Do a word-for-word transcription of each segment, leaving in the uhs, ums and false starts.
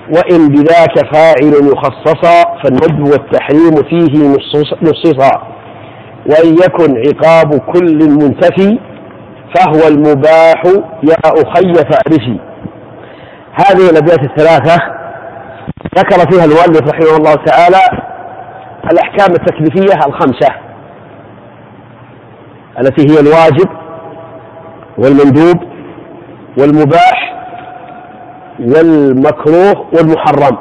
وإن بذاك فاعل يخصصا فالندب والتحريم فيه نصصا، وإن يكن عقاب كل منتفي فهو المباح يا أخي فأرفي. هذه الأبيات الثلاثة ذكر فيها المؤلف رحمه الله تعالى الأحكام التكليفية الخمسة التي هي الواجب والمندوب والمباح والمكروه والمحرم،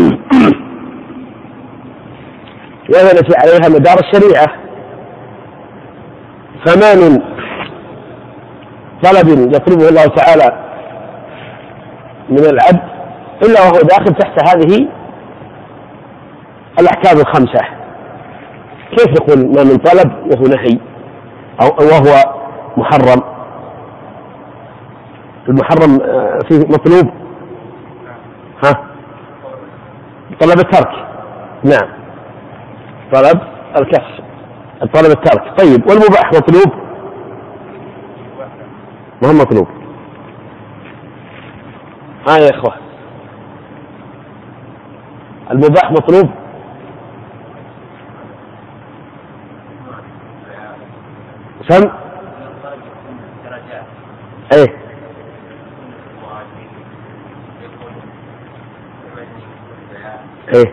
وهي التي عليها مدار الشريعة. فما من طلب يطلبه الله تعالى من العبد إلا وهو داخل تحت هذه الأحكام الخمسة. كيف يقول ما من طلب وهو نهي أو وهو محرم؟ المحرم فيه مطلوب، ها طلب الترك، نعم طلب الكف، طلب الترك. طيب والمباح مطلوب؟ ما هو مطلوب. ها يا إخوة المباح مطلوب؟ سم ايه ايه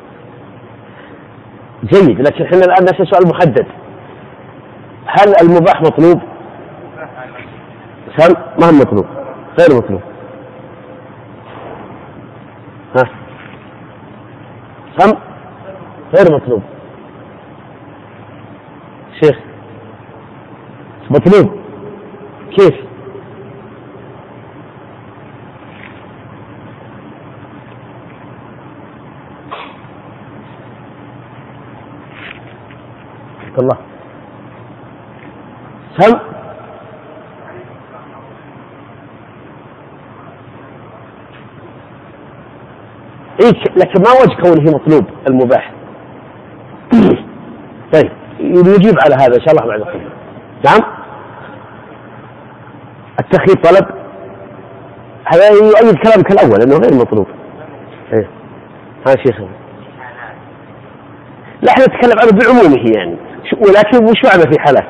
جيد، لكن احنا الآن نسأل سؤال محدد. هل المباح مطلوب؟ سم ما هو مطلوب، غير مطلوب. ها سم غير مطلوب. شيخ مطلوب كيف؟ الله سم إيه، لكن ما وجه كونه مطلوب المباح؟ طيب نجيب على هذا إن شاء الله بعد قليل. نعم التخيير طلب، هذا يؤيد كلامك الأول أنه غير مطلوب. إيه ها شيخ لا احنا نتكلم عنه بعمومه يعني، ولكن وش معنى في حالات؟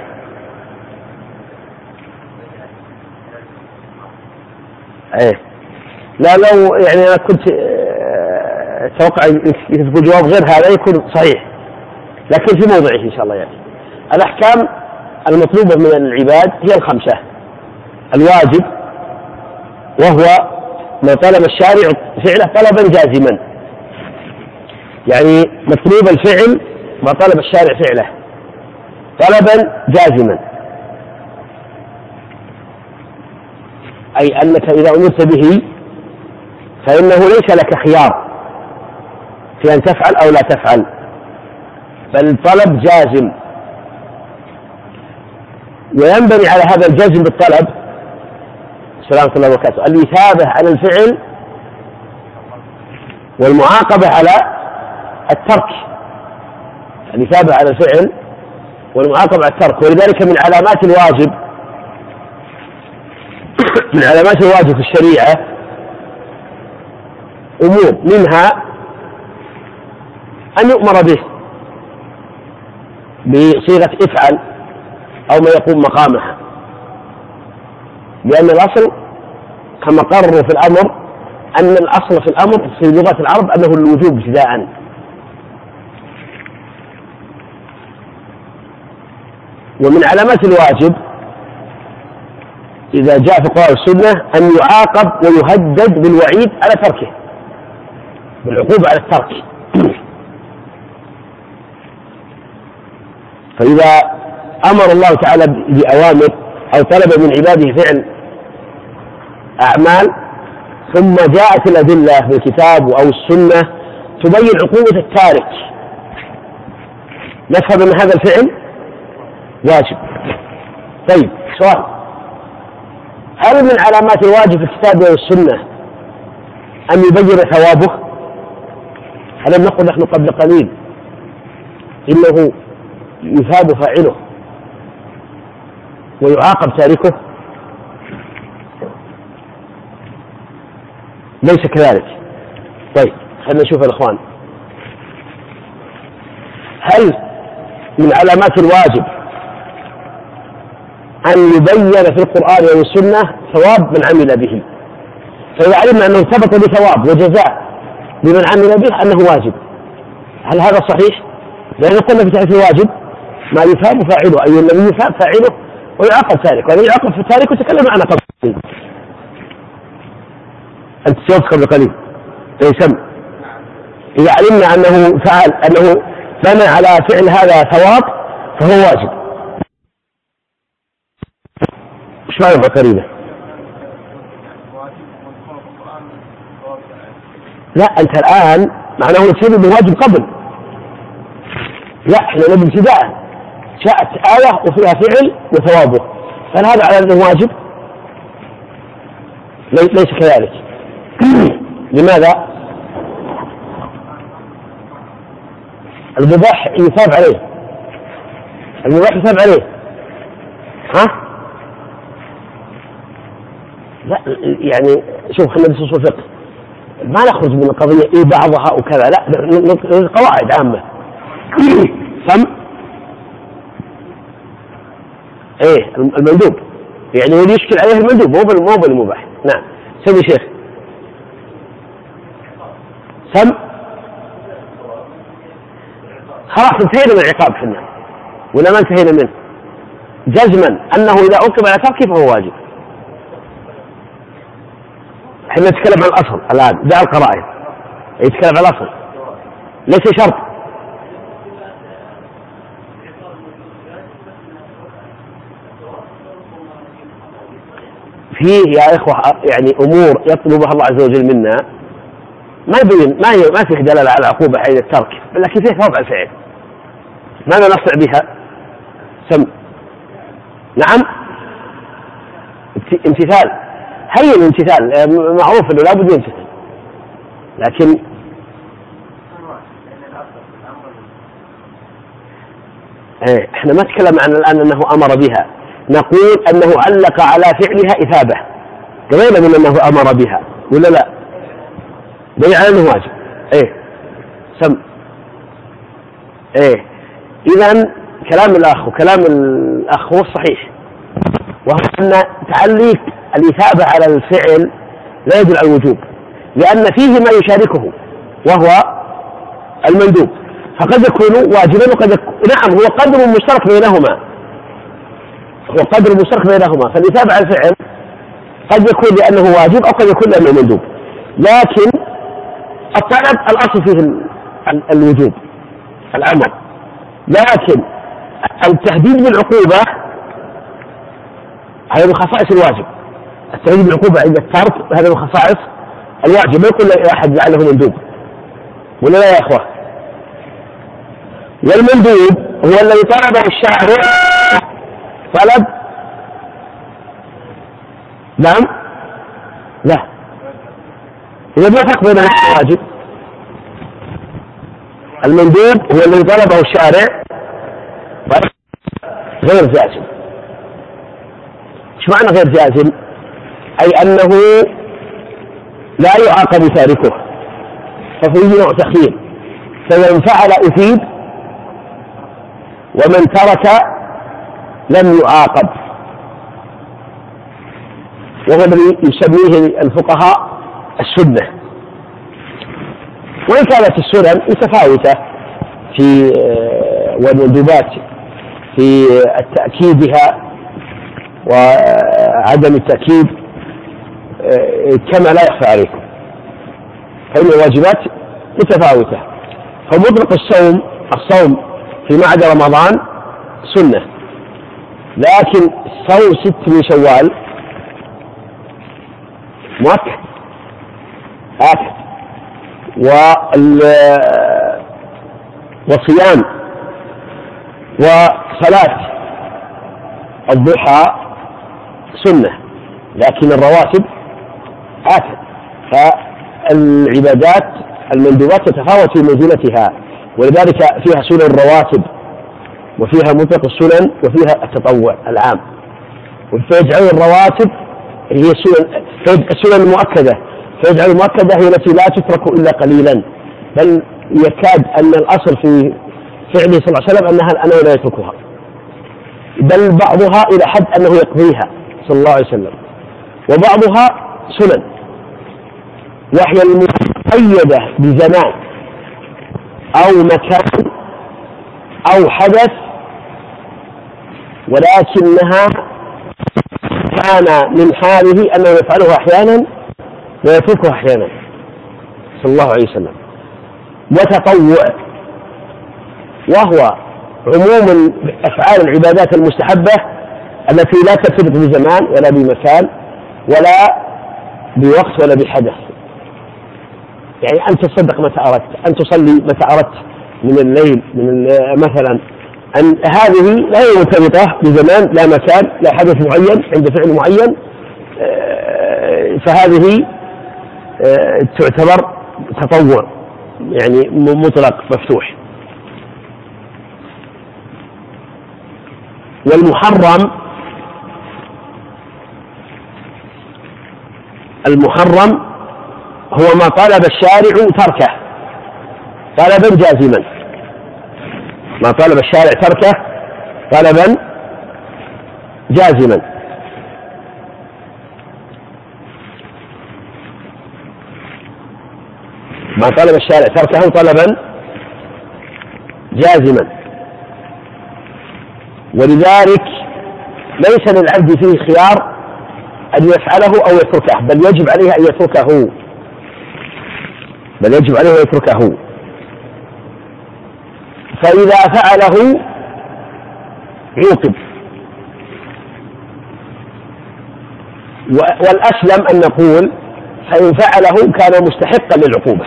ايه لا لو يعني انا كنت اتوقع يكتب جواب غير هذا يكون صحيح، لكن في موضعه ان شاء الله. يعني الاحكام المطلوبة من العباد هي الخمسة: الواجب وهو ما طلب الشارع فعله طلبا جازما، يعني مطلوب الفعل ما طلب الشارع فعله طلبا جازما، أي أنك إذا أمرت به فإنه ليس لك خيار في أن تفعل أو لا تفعل، بل طلب جازم. وينبني على هذا الجزم بالطلب سلامة الله وبركاته الإثابة على الفعل والمعاقبة على الترك، الإثابة على الفعل والمعاقبة على الترك. ولذلك من علامات الواجب من علامات الواجب في الشريعة أمور، منها أن يؤمر به بصيغة افعل أو ما يقوم مقامها، لأن الأصل كما قرروا في الأمر أن الأصل في الأمر في لغة العرب أنه الوجوب ابتداءً. ومن علامات الواجب إذا جاء في القرآن والسنة أن يعاقب ويهدد بالوعيد على تركه، بالعقوبة على الترك. فإذا أمر الله تعالى بأوامر أو طلب من عباده فعل أعمال ثم جاءت الأدلة في الكتاب أو السنة تبين عقوبة التارك، نفهم أن هذا الفعل واجب. طيب سؤال: هل من علامات الواجب في الكتاب والسنة أن يبين ثوابه؟ ألم نقل نحن قبل قليل إنه يثاب فاعله ويعاقب تاركه؟ ليس كذلك. طيب خلينا نشوف الإخوان، هل من علامات الواجب أن يبين في القرآن والسنة ثواب من عمل به؟ فإذا علمنا أنه ثبت بثواب وجزاء لمن عمل به أنه واجب، هل هذا صحيح؟ لأن قلنا في تعريف الواجب ما يثاب فاعله، أي الذي يثاب فاعله ويعاقب تاركه، والذي يعاقب في تاركه تكلم عنه قبل قليل. أنت سوف قبل قليل يسمى إذا علمنا أنه فعل أنه بنى على فعل هذا ثواب فهو واجب. مش معنى قريبة؟ لا أنت الآن معناه نتسبب بواجب قبل، لا احنا نبي ابتداء جاءت آية وفيها فعل وثوابه، هل هذا على أنه واجب؟ ليس كذلك. لماذا؟ المباح يثاب عليه، المباح يثاب عليه. ها؟ لا يعني شوف خلينا ندرس اصول الفقه، ما نخرج من القضية إيه بعضها وكذا، لا قواعد عامة. سم ايه المندوب، يعني هو يشكل عليه المندوب مو مو بالمباح. نعم سمي شيخ. سم خلاص انتهينا من العقاب حنا ولا ما انتهينا منه؟ جزما انه اذا عوقب على تركه فهو واجب. احنا نتكلم عن الاصل الان، دع القرائن، يتكلم عن الاصل ليس شرط. فيه يا إخوة يعني أمور يطلبها الله عز وجل منا ما يبين، ما هي ما فيه دلالة على عقوبة حين الترك، لكن فيه ثواب على الفعل. ماذا نصنع بها؟ سم. نعم امتثال، هي الامتثال معروف انه لا بد يمتثل، لكن ايه احنا ما نتكلم عن الآن انه امر بها، نقول أنه علق على فعلها إثابة، قبل من أنه أمر بها ولا لا؟ دليل على أنه واجب. إيه سم. إيه إذن كلام الأخ وكلام الأخ هو الصحيح، وهو أن تعليق الإثابة على الفعل لا يدل على الوجوب، لأن فيه ما يشاركه وهو المندوب، فقد يكون واجبا وقد يكون نعم هو قدر مشترك بينهما، هو قدر مشترك بينهما، فالإثابة على الفعل قد يكون لأنه واجب أو قد يكون لأنه مندوب، لكن الطلب الأصل فيه الوجوب العمل، لكن التهديد بالعقوبة هذا من خصائص الواجب. التهديد بالعقوبة عند الترك هذا من خصائص الواجب، ما يقول أحد لعله مندوب ولا لا يا أخوة؟ والمندوب هو الذي طلبه الشارع طلب. نعم لا، إذا ما فرق بين الواجب، المندوب هو الذي طلبه الشارع غير جازم. ايش معنى غير جازم؟ أي أنه لا يعاقب تاركه، ففيه نوع تخيير، فمن فعل أثيب ومن ترك لم يعاقب، وهو الذي يسميه الفقهاء السنة. وإن كانت السنن متفاوتة في والمندوبات في تأكيدها وعدم التأكيد كما لا يخفى عليكم، فإن الواجبات متفاوتة. فمطلق الصوم الصوم في معد رمضان سنة، لكن صوم ست من شوال مؤكد آكد، وصيام وصلاة الضحى سنة، لكن الرواتب آكد. فالعبادات المندوبات تتفاوت في منزلتها، ولذلك فيها سنن الرواتب وفيها مطلق السنن وفيها التطوع العام، فيجعل الرواتب هي السنن السنن المؤكدة، فيجعل المؤكدة هي التي لا تترك إلا قليلا، بل يكاد أن الأصل في فعله صلى الله عليه وسلم أنها أنه لا يتركها، بل بعضها إلى حد أنه يقضيها صلى الله عليه وسلم، وبعضها سنن، وهي المقيدة بزمان أو مكان أو حدث، ولكنها كان من حاله أنه يفعله أحيانا ويتركه أحيانا صلى الله عليه وسلم. وتطوع، وهو عموم أفعال العبادات المستحبة التي لا ترتبط بزمان ولا بمكان ولا بوقت ولا بحدث، يعني أن تصدق متى أردت، أن تصلي متى أردت من الليل، من مثلا، أن هذه لا هي مرتبطة بزمان لا مكان لا حدث معين عند فعل معين، فهذه تعتبر تطوع يعني مطلق مفتوح. والمحرم، المحرم هو ما طلب الشارع تركه طلبا جازما، ما طلب الشارع تركه طلبا جازما. ما طلب الشارع تركه طلبا جازما، ولذلك ليس للعبد فيه خيار أن يفعله أو يتركه، بل يجب عليه أن يتركه بل يجب عليه أن يتركه فإذا فعله عوقب. والأسلم أن نقول فإن فعله كان مستحقا للعقوبة،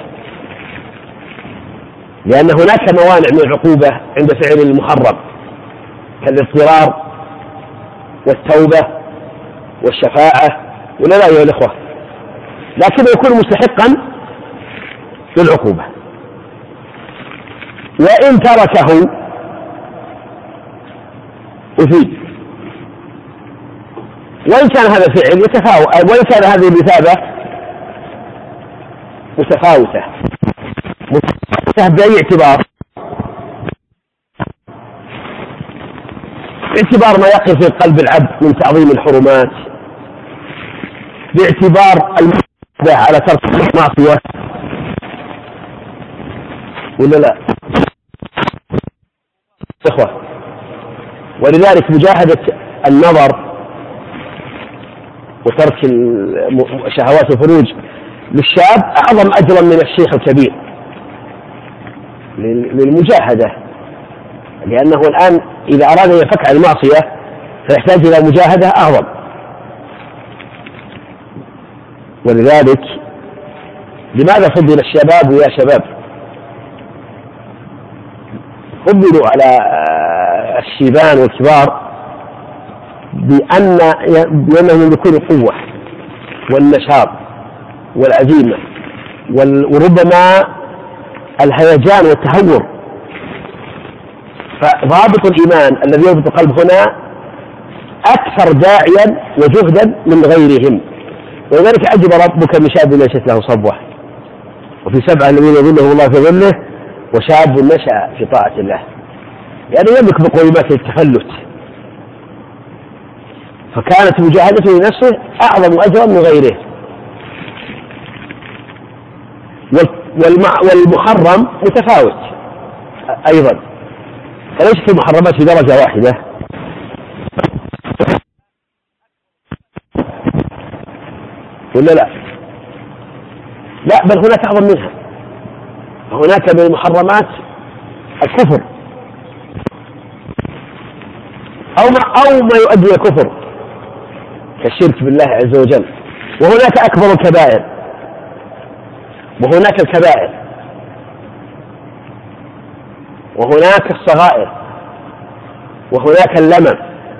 لأن هناك موانع من العقوبة عند فعل المحرم كالاضطرار والتوبة والشفاعة، ولا لا أيها الأخوة؟ لكن يكون مستحقا للعقوبة. وإن تركه أثيب، وإن كان هذا فعل يتفاوت، وإن كان هذه الإثابة متفاوتة متفاوتة بأي اعتبار؟ باعتبار ما يقع في قلب العبد من تعظيم الحرمات، باعتبار المحاسبة على ترك المعصية، ولا لا إخوة؟ ولذلك مجاهدة النظر وترك شهوات الفروج للشاب أعظم أجرا من الشيخ الكبير للمجاهدة، لأنه الآن إذا أراد أن يفك عن المعصية فيحتاج إلى مجاهدة أعظم. ولذلك لماذا فضل الشباب يا شباب؟ فضلوا على الشيبان والكبار بأن بأنهم يملكون القوة والنشاط والعزيمة وربما الهيجان والتهور. فضابط الإيمان الذي يربط القلب هنا أكثر داعيا وجهدا من غيرهم. ولذلك عجب ربك من شاب نشأت له صبوة، وفي سبعة الذين يظلهم الله في ظله وشاب نشأ في طاعة الله، يعني يملك مقومات التفلت، فكانت مجاهدته لنفسه أعظم أجرا من غيره. والمحرم متفاوت أيضا، فليست المحرمات في درجة واحدة، ولا لا؟ لا، بل هناك أعظم منها. هناك من المحرمات الكفر أو ما, أو ما يؤدي إلى الكفر كالشرك بالله عز وجل، وهناك أكبر الكبائر، وهناك الكبائر، وهناك الصغائر، وهناك اللمم،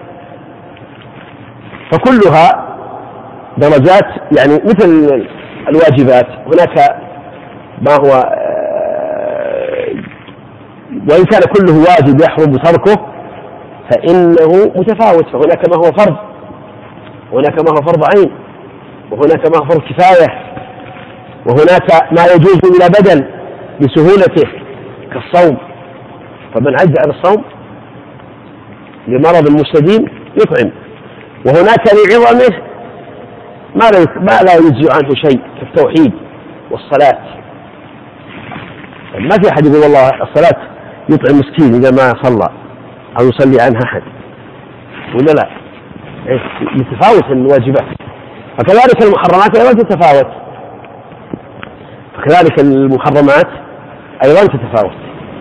فكلها درجات، يعني مثل الواجبات هناك ما هو وإن كان كله واجب يحرم تركه فإنه متفاوت، فهناك ما هو فرض، وهناك ما هو فرض عين، وهناك ما هو فرض كفاية، وهناك ما يجوز إلى بدل بسهولته كالصوم، فمن عجز عن الصوم لمرض مستديم يطعم. وهناك لعظمه ما لا ما لا يجزي عنه شيء كالتوحيد والصلاة. ما في أحد يقول والله الصلاة يطعم مسكين إذا ما صلى أو يصلي عنها أحد، ولا لا؟ يتفاوت الواجبات. فكذلك المحرمات أيضا تتفاوت، فكذلك المحرمات أيضا تتفاوت.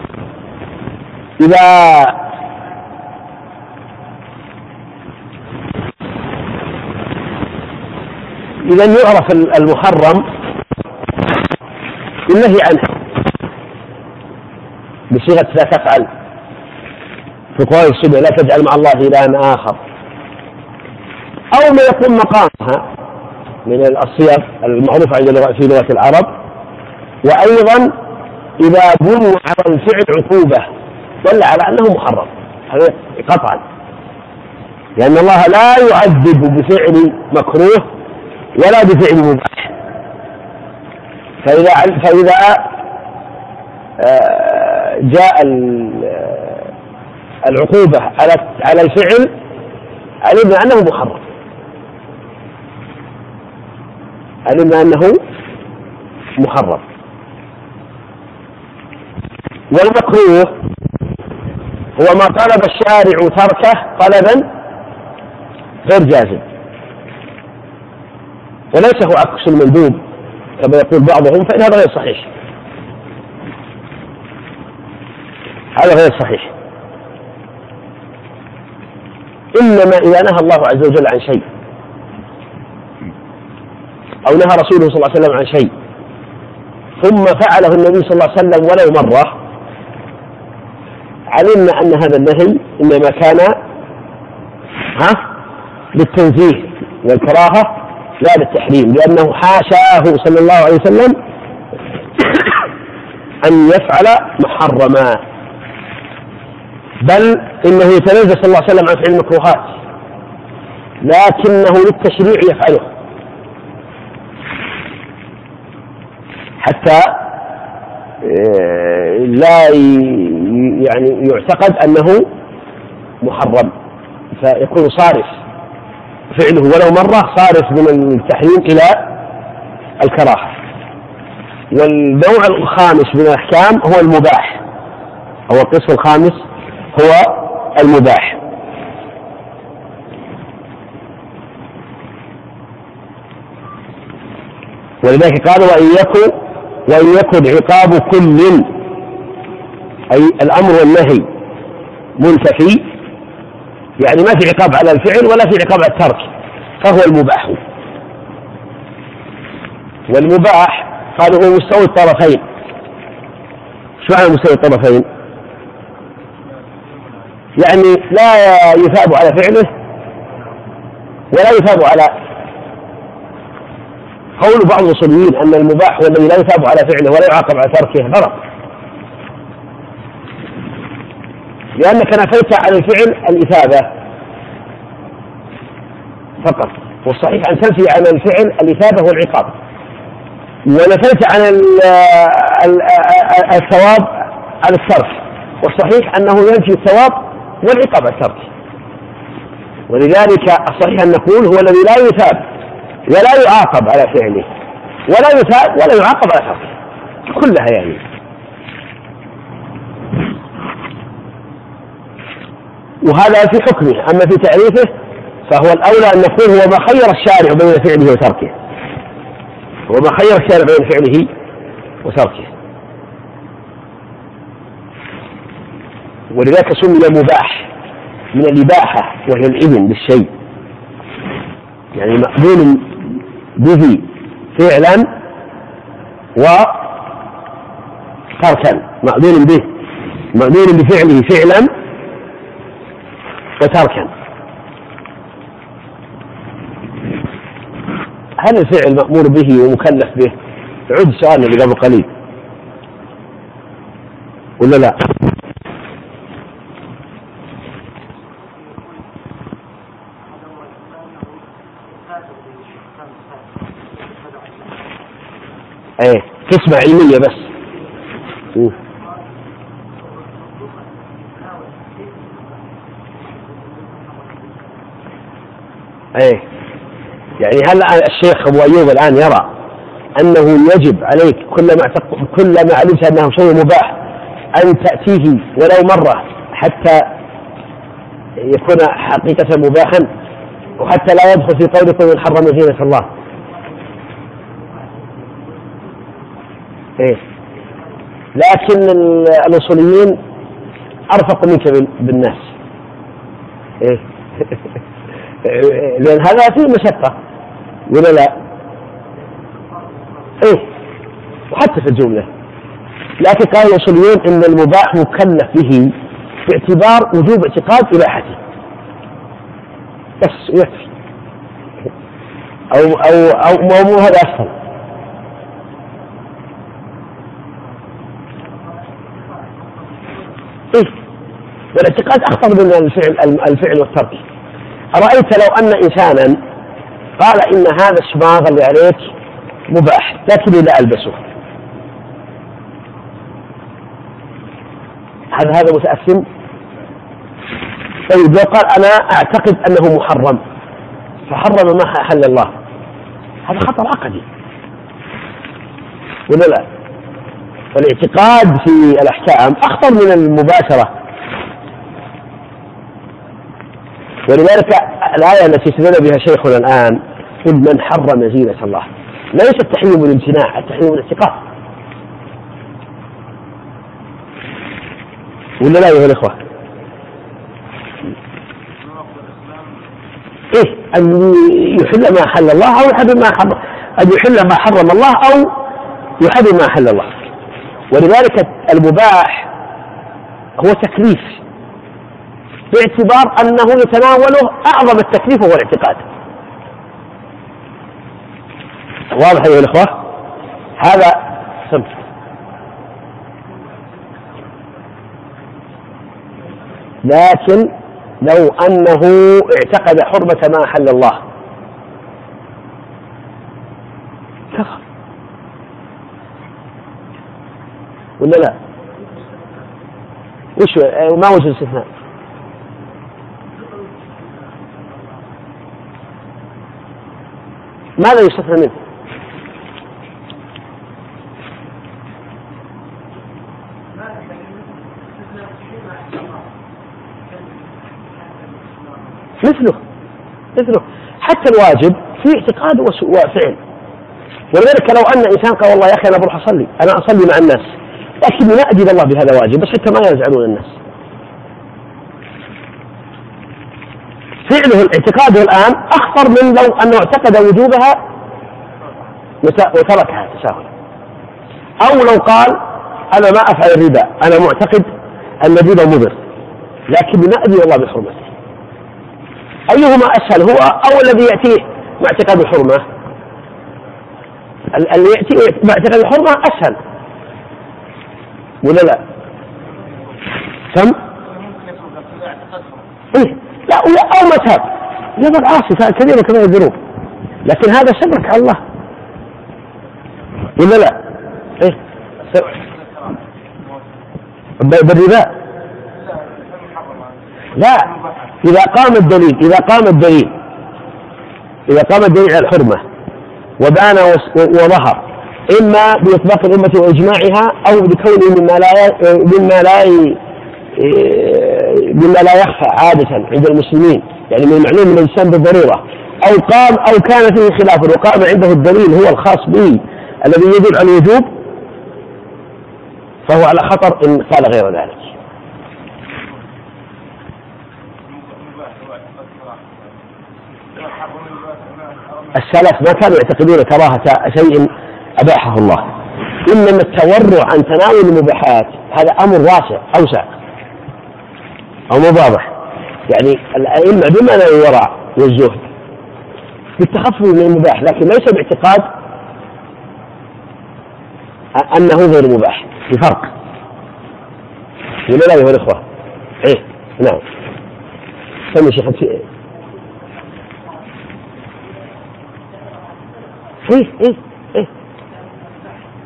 إذا إذا يعرف المحرم بالنهي عنه بصيغة لا تفعل، في قول السبع لا تجعل مع الله إلها آخر، أو ما يقوم مقامها من الصيغ المعروفة في لغة العرب. وأيضا إذا بني على الفعل عقوبة دل على أنه محرم، هذا قطعا، لأن الله لا يعذب بفعل مكروه ولا بفعل مباح. فإذا فإذا جاء العقوبة على على الفعل علمنا أنه محرم، علمنا أنه محرم. والمكروه هو ما طلب الشارع تركه طلبا غير جازم، وليس هو عكس المندوب كما يقول بعضهم، فإن هذا غير صحيح، هذا غير صحيح. إنما إذا نهى الله عز وجل عن شيء أو نهى رسوله صلى الله عليه وسلم عن شيء ثم فعله النبي صلى الله عليه وسلم ولو مرة، علمنا أن هذا النهي إنما كان ها للتنزيه والكراهة لا للتحريم، لأنه حاشاه صلى الله عليه وسلم أن يفعل محرما، بل إنه يتنزه صلى الله عليه وسلم عن فعل المكروهات، لكنه للتشريع يفعله حتى لا يعني يعتقد أنه محرم، فيكون صارف فعله ولو مرة، صارف من التحريم إلى الكراهة. والنوع الخامس من الأحكام هو المباح، أو القسم الخامس هو المباح. ولذلك قال وإن يكن وإن يكن عقاب كل، أي الأمر والنهي منتفي، يعني ما في عقاب على الفعل ولا في عقاب على الترك، فهو المباح. والمباح قالوا هو مستوى الطرفين. شو معنى مستوى الطرفين؟ يعني لا يثاب على فعله ولا يثاب على، قول بعض الأصوليين أن المباح هو الذي لا يثاب على فعله ولا يعاقب على تركه غلط، لأنك نفيت عن الفعل الإثابة فقط، والصحيح أن تنفي عن الفعل الإثابة والعقاب، ونفيت عن الثواب على الترك، والصحيح أنه ينفي الثواب والعقاب على الترك. ولذلك الصحيح أن نقول هو الذي لا يثاب ولا يعاقب على فعله ولا يثاب ولا يعاقب على تركه كلها يعني. وهذا في حكمه، أما في تعريفه فهو الأولى أن نقول هو ما خير الشارع بين فعله وتركه، هو ما خير الشارع بين فعله وتركه، ولذلك سمي مباح من الإباحة وهي الإذن بالشيء، يعني مأذون به فعلا وتركا، مأذون به مأذون بفعله فعلا وتركا. هل الفعل مأمور به ومكلف به؟ عد سؤالنا اللي قبل قليل ولا لا؟ ايه قسمة علمية بس. م. ايه يعني هل الشيخ ابو ايوب الان يرى انه يجب عليك كلما كلما علمت انه شيء مباح ان تأتيه ولو مرة حتى يكون حقيقة مباحا، وحتى لا يدخل في قولكم من حرم زينة الله؟ إيه؟ لكن الأصوليين أرفق منك بالناس. إيه؟ لأن هذا فيه مشقة ولا لا؟ إيه؟ وحتى في الجملة. لكن قال الأصوليين إن المباح مكلف به باعتبار وجوب اعتقاد إباحته بس يكفي، أو أو أو مو هذا أفضل. إيه؟ والاعتقاد أخطر من الفعل الفعل والترك. أرأيت لو أن إنسانا قال إن هذا الشماغ اللي عليك مباح لكني لا ألبسه، هذا هذا متأثم؟ طيب لو قال أنا أعتقد أنه محرم فحرم ما أحل الله، هذا خطر عقدي ولا لا؟ فالاعتقاد في الأحكام أخطر من المباشرة. ولذلك الآية التي استدل بها شيخنا الآن قل من حرم زينة الله، ليس التحريم والامتناع، التحريم والاعتقاد ولا لا أيها الإخوة؟ إيه؟ أن يحل ما حل الله أو يحرم ما حرم، أن يحل ما حرم الله أو يحرم ما حل الله. ولذلك المباح هو تكليف باعتبار أنه يتناوله أعظم التكليف هو الاعتقاد. واضح أيها الإخوة؟ هذا سمت. لكن لو أنه اعتقد حرمة ما أحل الله كفر ولا لا؟ وش ما وجه الاستثناء؟ ماذا يستثنى منه؟ مثله مثله حتى الواجب في اعتقاد وفعل. ولذلك لو أن إنسان قال والله يا أخي أنا بروح أصلي، أنا أصلي مع الناس لكني لا أدين الله بهذا واجب، بس حتى ما يزعلون الناس، فعله الاعتقاد الآن أخطر من لو أنه اعتقد وجوبها وتركها تساهلا. أو لو قال أنا ما أفعل الربا، أنا معتقد أن الربا مضر لكني لا أدين الله بحرمته، أيهما أسهل، هو أو الذي يأتيه معتقد الحرمة؟ اللي يأتيه معتقد الحرمة أسهل ولا لا؟ كم؟ إيه؟ لا أو ما تاب يضع عاصي كثيرا كما يدرون، لكن هذا شبك على الله ولا لا؟ إيه؟ بالربا لا، إذا قام الدليل إذا قام الدليل إذا قام الدليل على الحرمة وبان وظهر إما بإطلاق الأمة وإجماعها أو بكونه مما لا مما لا مما لا يخفى عادة عند المسلمين، يعني من المعلوم من الإنسان بالضرورة، أو قام أو كان فيه خلاف وقام عنده الدليل هو الخاص به الذي يدل على الوجوب، فهو على خطر إن قال غير ذلك. السلف ما كانوا يعتقدون كراهة شيء أباحه الله، إنما التورع عن تناول المباحات هذا أمر واسع أوسع أو مضابح، يعني الأئمة بمعنى الورع والزهد بالتخفف من المباح، لكن ليس باعتقاد أنه غير مباح، في فرق ولا لا أيها الإخوة؟ إيه نعم. سمي شيخ إيه إيه إيه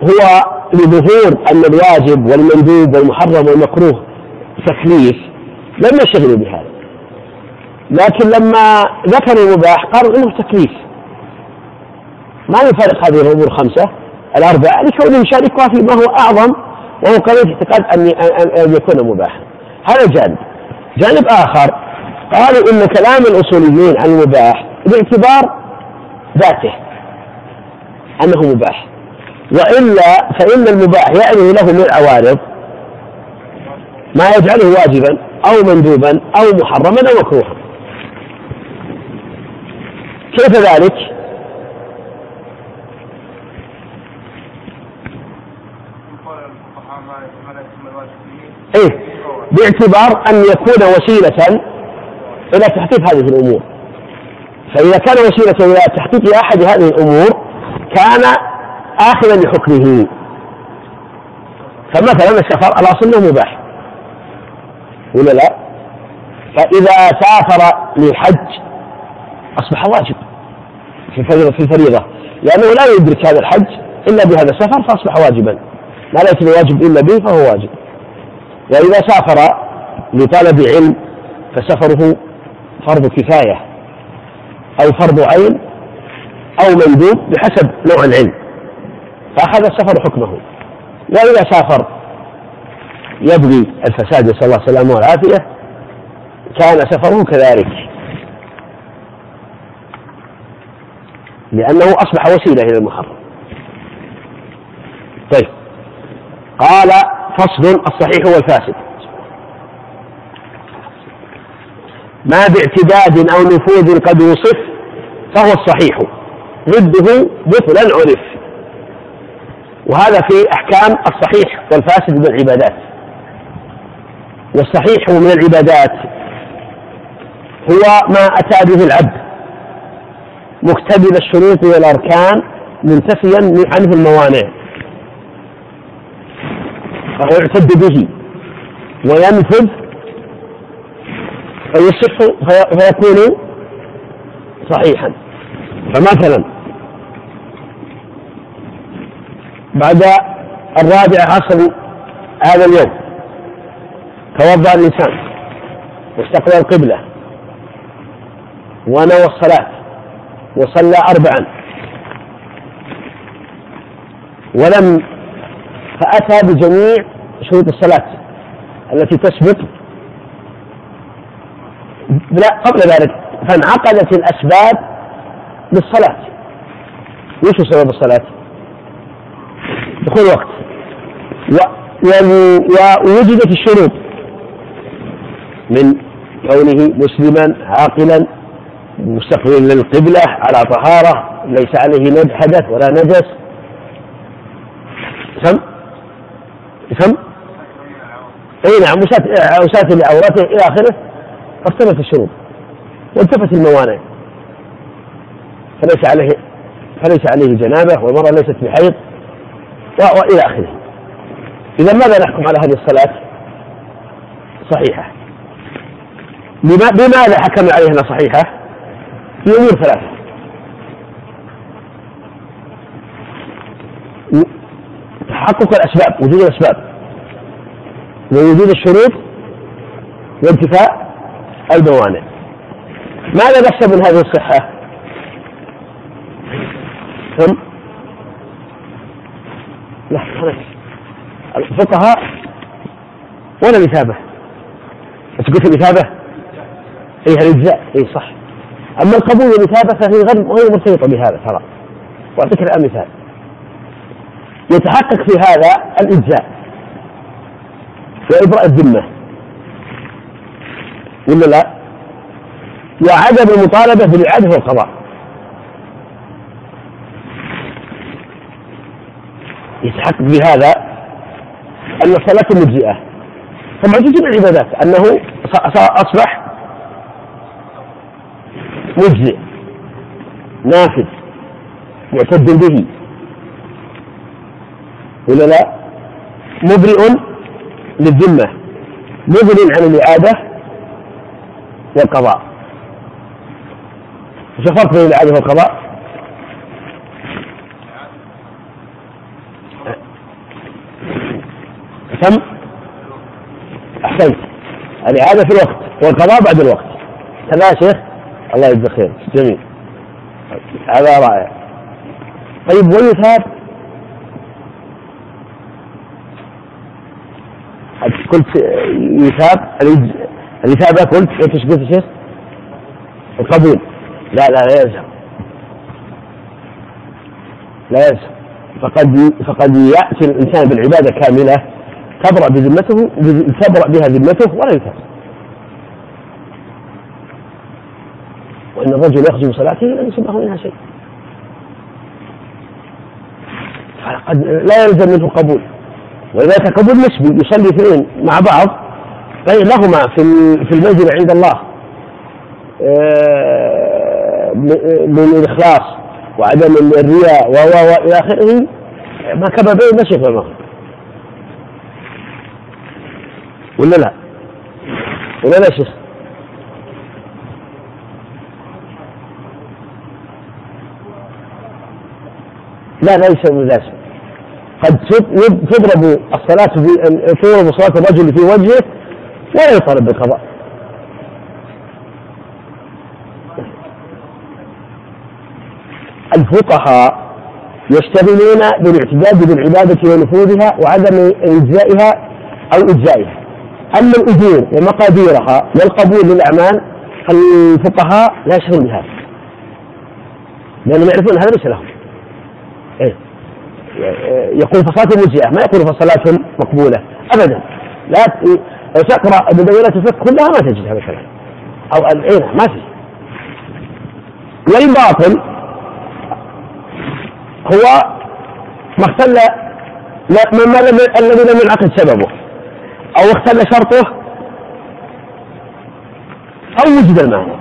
هو لظهور أن الواجب والمندوب والمحرم والمكروه تكليف لم يشغلوا بهذا، لكن لما ذكر المباح قالوا إنه تكليف، ما يفرق هذه الأمور الخمسة الأربعة لكونه يشاركها فيما هو أعظم وهو قضية اعتقاد أن يكون مباحا. هذا جانب. جانب آخر قالوا إن كلام الأصوليين عن المباح باعتبار ذاته أنه مباح، وإلا فإن المباح يعني له من العوارض ما يجعله واجبا أو مندوبا أو محرما أو مكروها. كيف ذلك؟ إيه؟ باعتبار أن يكون وسيلة إلى تحقيق هذه الأمور، فإذا كان وسيلة إلى تحقيق أحد هذه الأمور كان آخذا لحكمه. فمثلا السفر الأصل له مباح ولا لا؟ فإذا سافر للحج أصبح واجب في الفريضة، لأنه لا يدرك هذا الحج إلا بهذا السفر فأصبح واجبا، ما ليس بواجب إلا به فهو واجب. وإذا سافر لطلب علم فسفره فرض كفاية أو فرض عين أو مندوب بحسب نوع العلم، فأخذ السفر حكمه. وإذا سافر يبغي الفساد نسأل الله السلامة والعافية كان سفره كذلك، لأنه أصبح وسيلة إلى المحرم. طيب، قال فصل: الصحيح والفاسد. ما باعتداد أو نفوذ قد وصف فهو الصحيح، ضده بطلا عرف. وهذا في أحكام الصحيح والفاسد من العبادات. والصحيح من العبادات هو ما أتى به العبد مكتمل الشروط والأركان منتفيا عنه الموانع، فهو يعتد به وينفذ فيصح فيكون صحيحا. فمثلا بعد الرابع عصر هذا اليوم توضأ الإنسان واستقبل القبلة ونوى الصلاة وصلى أربعا ولم فأتى بجميع شروط الصلاة التي تسبق لا قبل ذلك، فانعقدت الأسباب للصلاة. وش سبب الصلاة؟ دخول وقت، ووجدت الشروط من كونه مسلما عاقلا مستقبلا للقبلة على طهارة ليس عليه حدث ولا نجس، سم سم اي نعم وساتر لعورته الى اخره، فاختلفت الشروط وانتفت الموانع، فليس عليه فليس عليه جنابه والمرأة ليست بحيض والى اخره. اذا ماذا نحكم على هذه الصلاة؟ صحيحة. بماذا حكم عليها انها صحيحة؟ في امور ثلاثة: تحقق الاسباب، وجود الاسباب ووجود الشروط وانتفاء الموانع. ماذا نحسب من هذه الصحة؟ ثم لا الفقهاء ولا الإثابة؟ تقول الإثابة هي الإجزاء، اي صح. أما القبول والإثابة فهي غير مرتبطة بهذا ترى. وأعطيك الآن مثال يتحقق في هذا الإجزاء وإبراء الذمة ولا لا؟ وعدم المطالبة بالإعادة والقضاء. يتحقق بهذا أن الصلاة مجزئة. طبعا تجد العبادات أنه أصبح مجزئ نافذ معتد به ولا لا؟ مبرئ للذمة مبرئ عن الإعادة والقضاء. ايش الفرق بين الإعادة والقضاء؟ كم؟ أحسنت، الإعادة في الوقت والقضاء بعد الوقت. كذا يا شيخ، الله يجزاك خير، جميل، هذا رائع. طيب ويثاب؟ قلت يثاب، الإثابة قلت ايش قلت يا شيخ؟ القبول. لا لا لا يلزم، لا يلزم. فقد فقد يأتي الإنسان بالعبادة كاملة تبرأ بذمته، تبرأ بها ذمته ولا يثاب. وإن الرجل يخرج بصلاته لا يصبه منها شيء، فقد لا يلزم منه قبول. وإذا قبول نسبي، يصلي اثنين مع بعض لهما في المنزل عند الله من الإخلاص وعدم الرياء وإلى آخره، ما كما بين مشي في المغرب، ولا لا؟ ولا لا شيخ؟ لا لا ليس من ذلك. قد تضرب الصلاة تضرب صلاة الرجل في وجهه ولا يطالب بالقضاء. الفقهاء يشتغلون بالاعتداد بالعبادة ونفوذها وعدم إجزائها أو إجزائها. أما الأجور ومقاديرها والقبول للأعمال فالفقهاء لا يشتغلون بهذا، لأنهم يعرفون هذا ليس لهم. إيه؟ يقول فصلاة مجزئة، ما يقول فصلاة مقبولة أبدا. لا تقرأ بدويلة الفقه كلها ما تجد هذا الكلام، أو العينة ما في. والباطل هو ما اختل مما الذي لم ينعقد سببه أو اختل شرطه أو وجد المانع،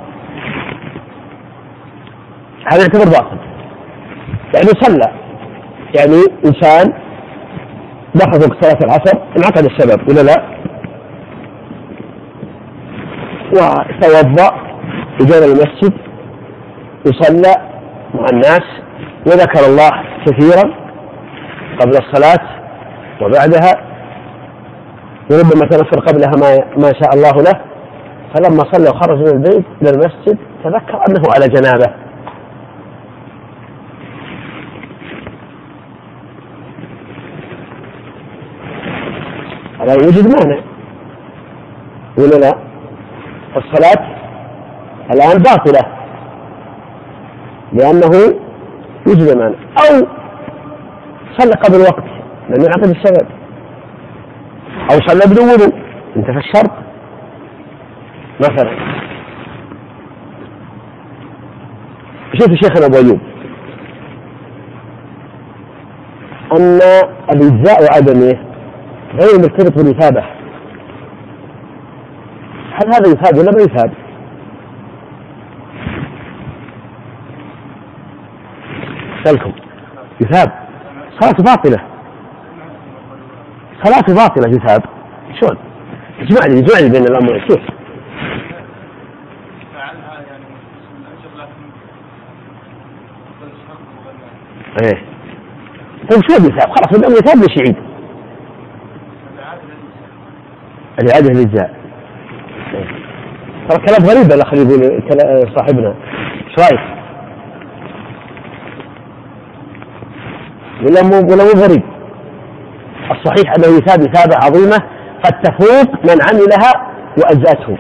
هذا يعتبر باطل. يعني صلى، يعني إنسان دخل في صلاة العصر انعقد السبب ولا لا، وتوضأ وجاء المسجد وصلى مع الناس وذكر الله كثيرا قبل الصلاة وبعدها، وربما تنفر قبلها ما, ما شاء الله له، فلما صلى وخرج من البيت إلى المسجد تذكر أنه على جنابه، هذا يوجد مانع ولا لا؟ الصلاة الآن باطلة لأنه يوجد مانع، أو صلى قبل الوقت لم ينعقد السبب، أو صلى بدون وضوء انتفى الشرط مثلا. شوف شيخنا أبو أيوب أن الإجزاء وعدمه غير مرتبط بالإثابة. هل هذا يثاب ولا ما يثاب؟ سألكم يثاب، صلاة باطلة، صلاة باطلة يثاب شلون؟ اجمع لي اجمع لي بين الأمر. شوف ايه طيب شلون يثاب؟ خلاص الأمر يثاب ليش يعيد؟ الإعادة للإجزاء. ترى كلام غريب الأخ يقول صاحبنا، ايش رايك؟ ولا مو ولا مو غريب؟ الصحيح أنه يثاب إثابة عظيمة قد تفوق من عملها وأجزأته.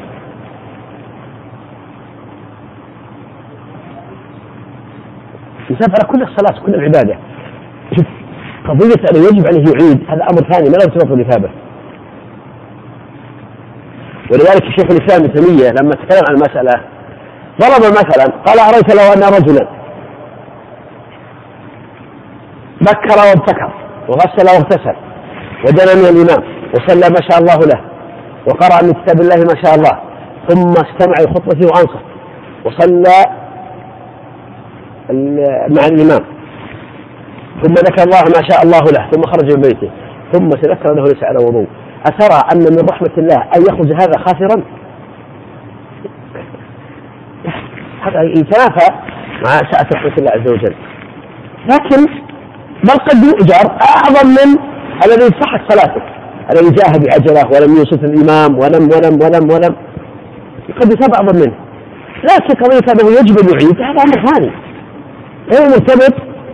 يثاب على كل الصلاة كل العبادة. شوف قضية أنه يجب أن يعيد هذا أمر ثاني ما له ارتباط بالإثابة. ولذلك الشيخ الإسلام ابن تيمية لما تكلم عن المسألة ضرب مثلا قال أريت لو أن رجلا بكر وابتكر وغسل واغتسل ودنا من الإمام وصلى ما شاء الله له وقرأ من كتاب الله ما شاء الله ثم استمع لخطبته وأنصت وصلى مع الإمام ثم ذكر الله ما شاء الله له ثم خرج من بيته ثم تذكر أنه ليس على وضوء، أترى أن من رحمة الله أن يخرج هذا خاسرا؟ هذا يتنافى مع سعة رحمة الله عز وجل. لكن بل قد يؤجر أعظم من الذي صحت صلاته الذي جاء بعجلة ولم يوصف الإمام ولم ولم ولم ولم قد يتابع أفضل منه. لكن قضية أنه يجب أن يعيد هذا أمر ثاني غير مرتبط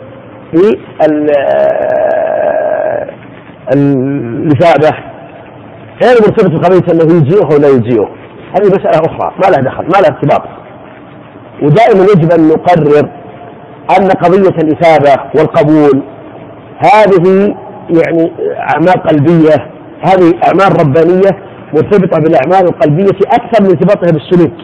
بالإثابة، غير مرتبط بقضية أنه يجزئه ولا يجزئه، هذه مسألة أخرى ما لها دخل ما لها ارتباط. ودائما يجب أن نقرر أن قضية الإثابة والقبول هذه يعني أعمال قلبية، هذه أعمال ربانية مرتبطة بالأعمال القلبية أكثر من ارتباطها بالسلوك.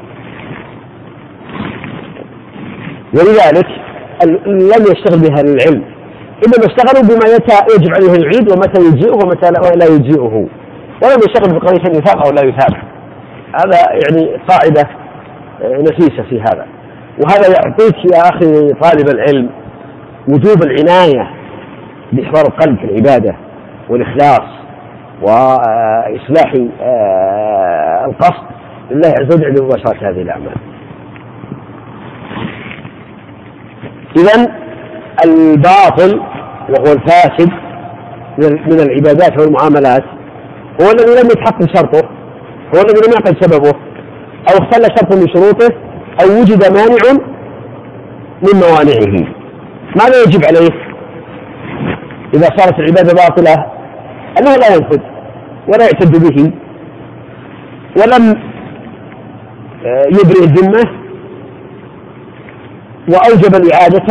ولذلك لم يشتغل بها العلم، إنما اشتغلوا بما يجب عليه العيد ومتى يجزئه ومتى لا يجزئه، ولم يشتغل بقضية أن يثاب أو لا يثاب. هذا يعني قاعدة نفيسة في هذا. وهذا يعطيك يا أخي طالب العلم وجوب العناية بإحضار القلب في العبادة والإخلاص وإصلاح القصد لله عز وجل بمباشرة هذه الأعمال. إذن الباطل وهو الفاسد من العبادات والمعاملات هو الذي لم يتحقق شرطه، هو الذي لم يعقد سببه، أو اختل شرط من شروطه، أو وجد مانع من موانعه. ماذا يجب عليه إذا صارت العبادة باطلة؟ أنه لا ينفذ ولا يعتد به ولم يبرئ الذمة وأوجب الإعادة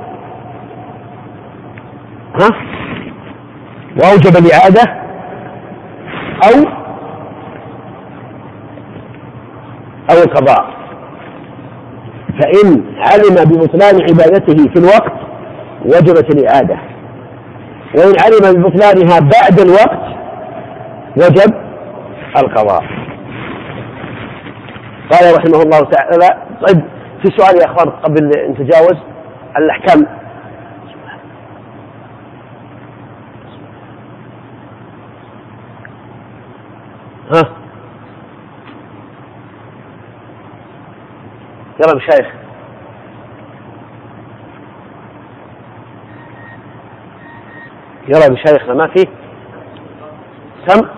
ها وأوجب الإعادة أو أو القضاء. فإن علم ببطلان عبادته في الوقت وجبت الإعادة، وإن علم ببطلانها بعد الوقت وجب القضاء. قال رحمه الله تعالى. طيب في سؤال يا أخوان قبل أن نتجاوز الأحكام. ها يلا مشايخ يلا مشايخنا ما في كم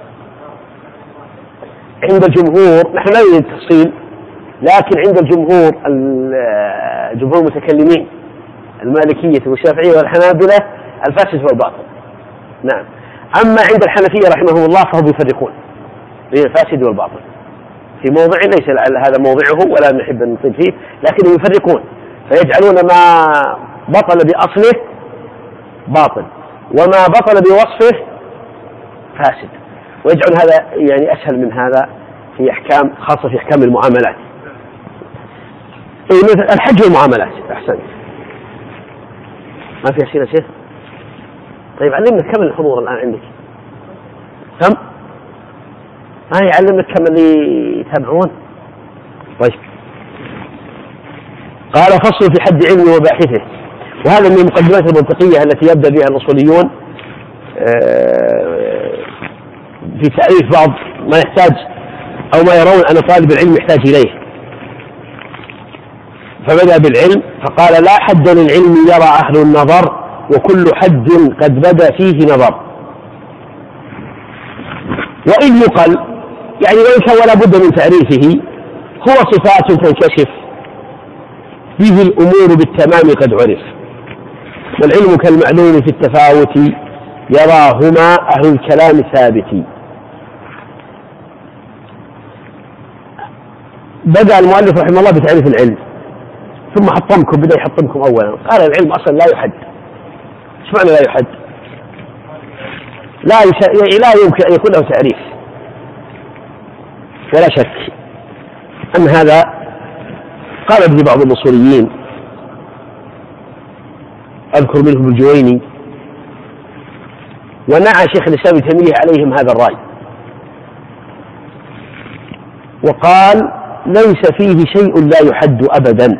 عند الجمهور. نحن لا نريد التفصيل، لكن عند الجمهور الجمهور المتكلمين المالكية والشافعية والحنابلة الفاسد والباطل. نعم. أما عند الحنفية رحمه الله فهم يفرقون بين الفاسد والباطل في موضع ليس هذا موضعه ولا نحب أن نطيل فيه، لكن يفرقون فيجعلون ما بطل بأصله باطل وما بطل بوصفه فاسد، ويجعل هذا يعني أسهل من هذا في أحكام خاصة في أحكام المعاملات. مثل الحج والمعاملات. أحسن. ما في أسئلة شيخ؟ طيب علمنا كم الحضور الآن عندك؟ كم؟ ما يعلمك كم اللي يتابعون؟ طيب. قال فصل في حد علمه وباحثه، وهذا من المقدمات المنطقية التي يبدأ بها الأصوليون في تعريف بعض ما يحتاج أو ما يرون أن طالب العلم يحتاج إليه. فبدأ بالعلم فقال لا حد للعلم يرى أهل النظر وكل حد قد بدا فيه نظر. وإن يقل يعني وإن كان ولا بد من تعريفه هو صفات تنكشف به الأمور بالتمام قد عرف، والعلم كالمعلوم في التفاوت يراهما أهل الكلام ثابت. بدأ المؤلف رحمه الله بتعريف العلم ثم حطمكم، بدأ يحطمكم أولا. قال العلم أصلا لا يحد. ايش معنى لا يحد؟ لا يش... لا يمكن أن يكون له تعريف، ولا شك أن هذا قال به بعض الأصوليين أذكر منهم الجويني، ونعى شيخ الإسلام ابن تيمية عليهم هذا الرأي وقال ليس فيه شيء لا يحد أبدا،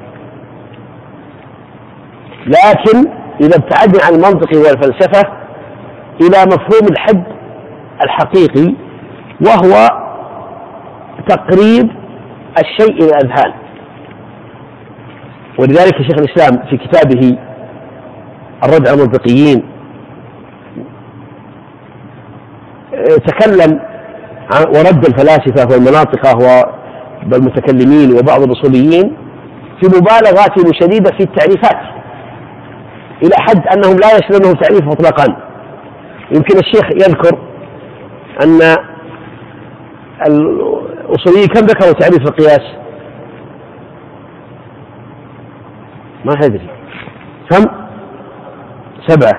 لكن إذا ابتعدنا عن المنطق والفلسفة إلى مفهوم الحد الحقيقي وهو تقريب الشيء إلى الأذهان. ولذلك شيخ الإسلام في كتابه الرد على المنطقيين تكلم ورد الفلاسفة والمناطقة والمتكلمين وبعض الأصوليين في مبالغات شديدة في التعريفات إلى حد أنهم لا يسلمهم تعريف مطلقا. يمكن الشيخ يذكر أن الأصوليين كم ذكروا تعريف القياس؟ ما أدري كم؟ سبعة.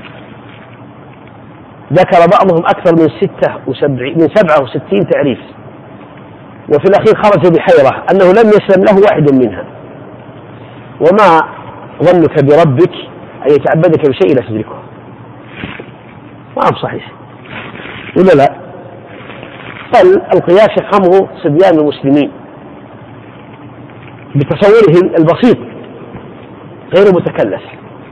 ذكر بعضهم أكثر من ستة وسبعين من سبعة وستين تعريف، وفي الأخير خرج بحيرة أنه لم يسلم له واحد منها. وما ظنك بربك أن يتعبدك بشيء لا تدركه؟ ما هو صحيح ولا لا؟ بل القياس يفهمه صبيان المسلمين بتصوره البسيط غير متكلف.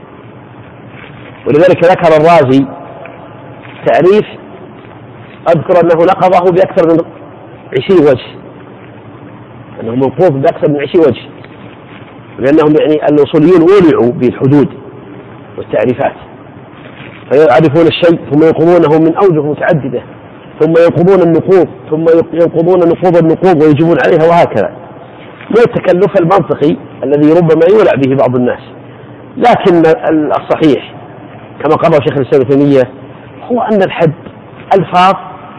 ولذلك ذكر الرازي تعريف أذكر أنه نقضه بأكثر من عشرين وجه، أنه منقوض بأكثر من عشرين وجه، لأنهم يعني الأصوليون ولعوا بالحدود والتعريفات، فيعرفون الشيء ثم ينقضونه من أوجه متعددة، ثم ينقضون النقوض ثم ينقضون نقوض النقوض ويجيبون عليها، وهكذا من التكلف المنطقي الذي ربما يولع به بعض الناس. لكن الصحيح كما قال شيخ الإسلام ابن تيمية هو أن الحد ألفاظ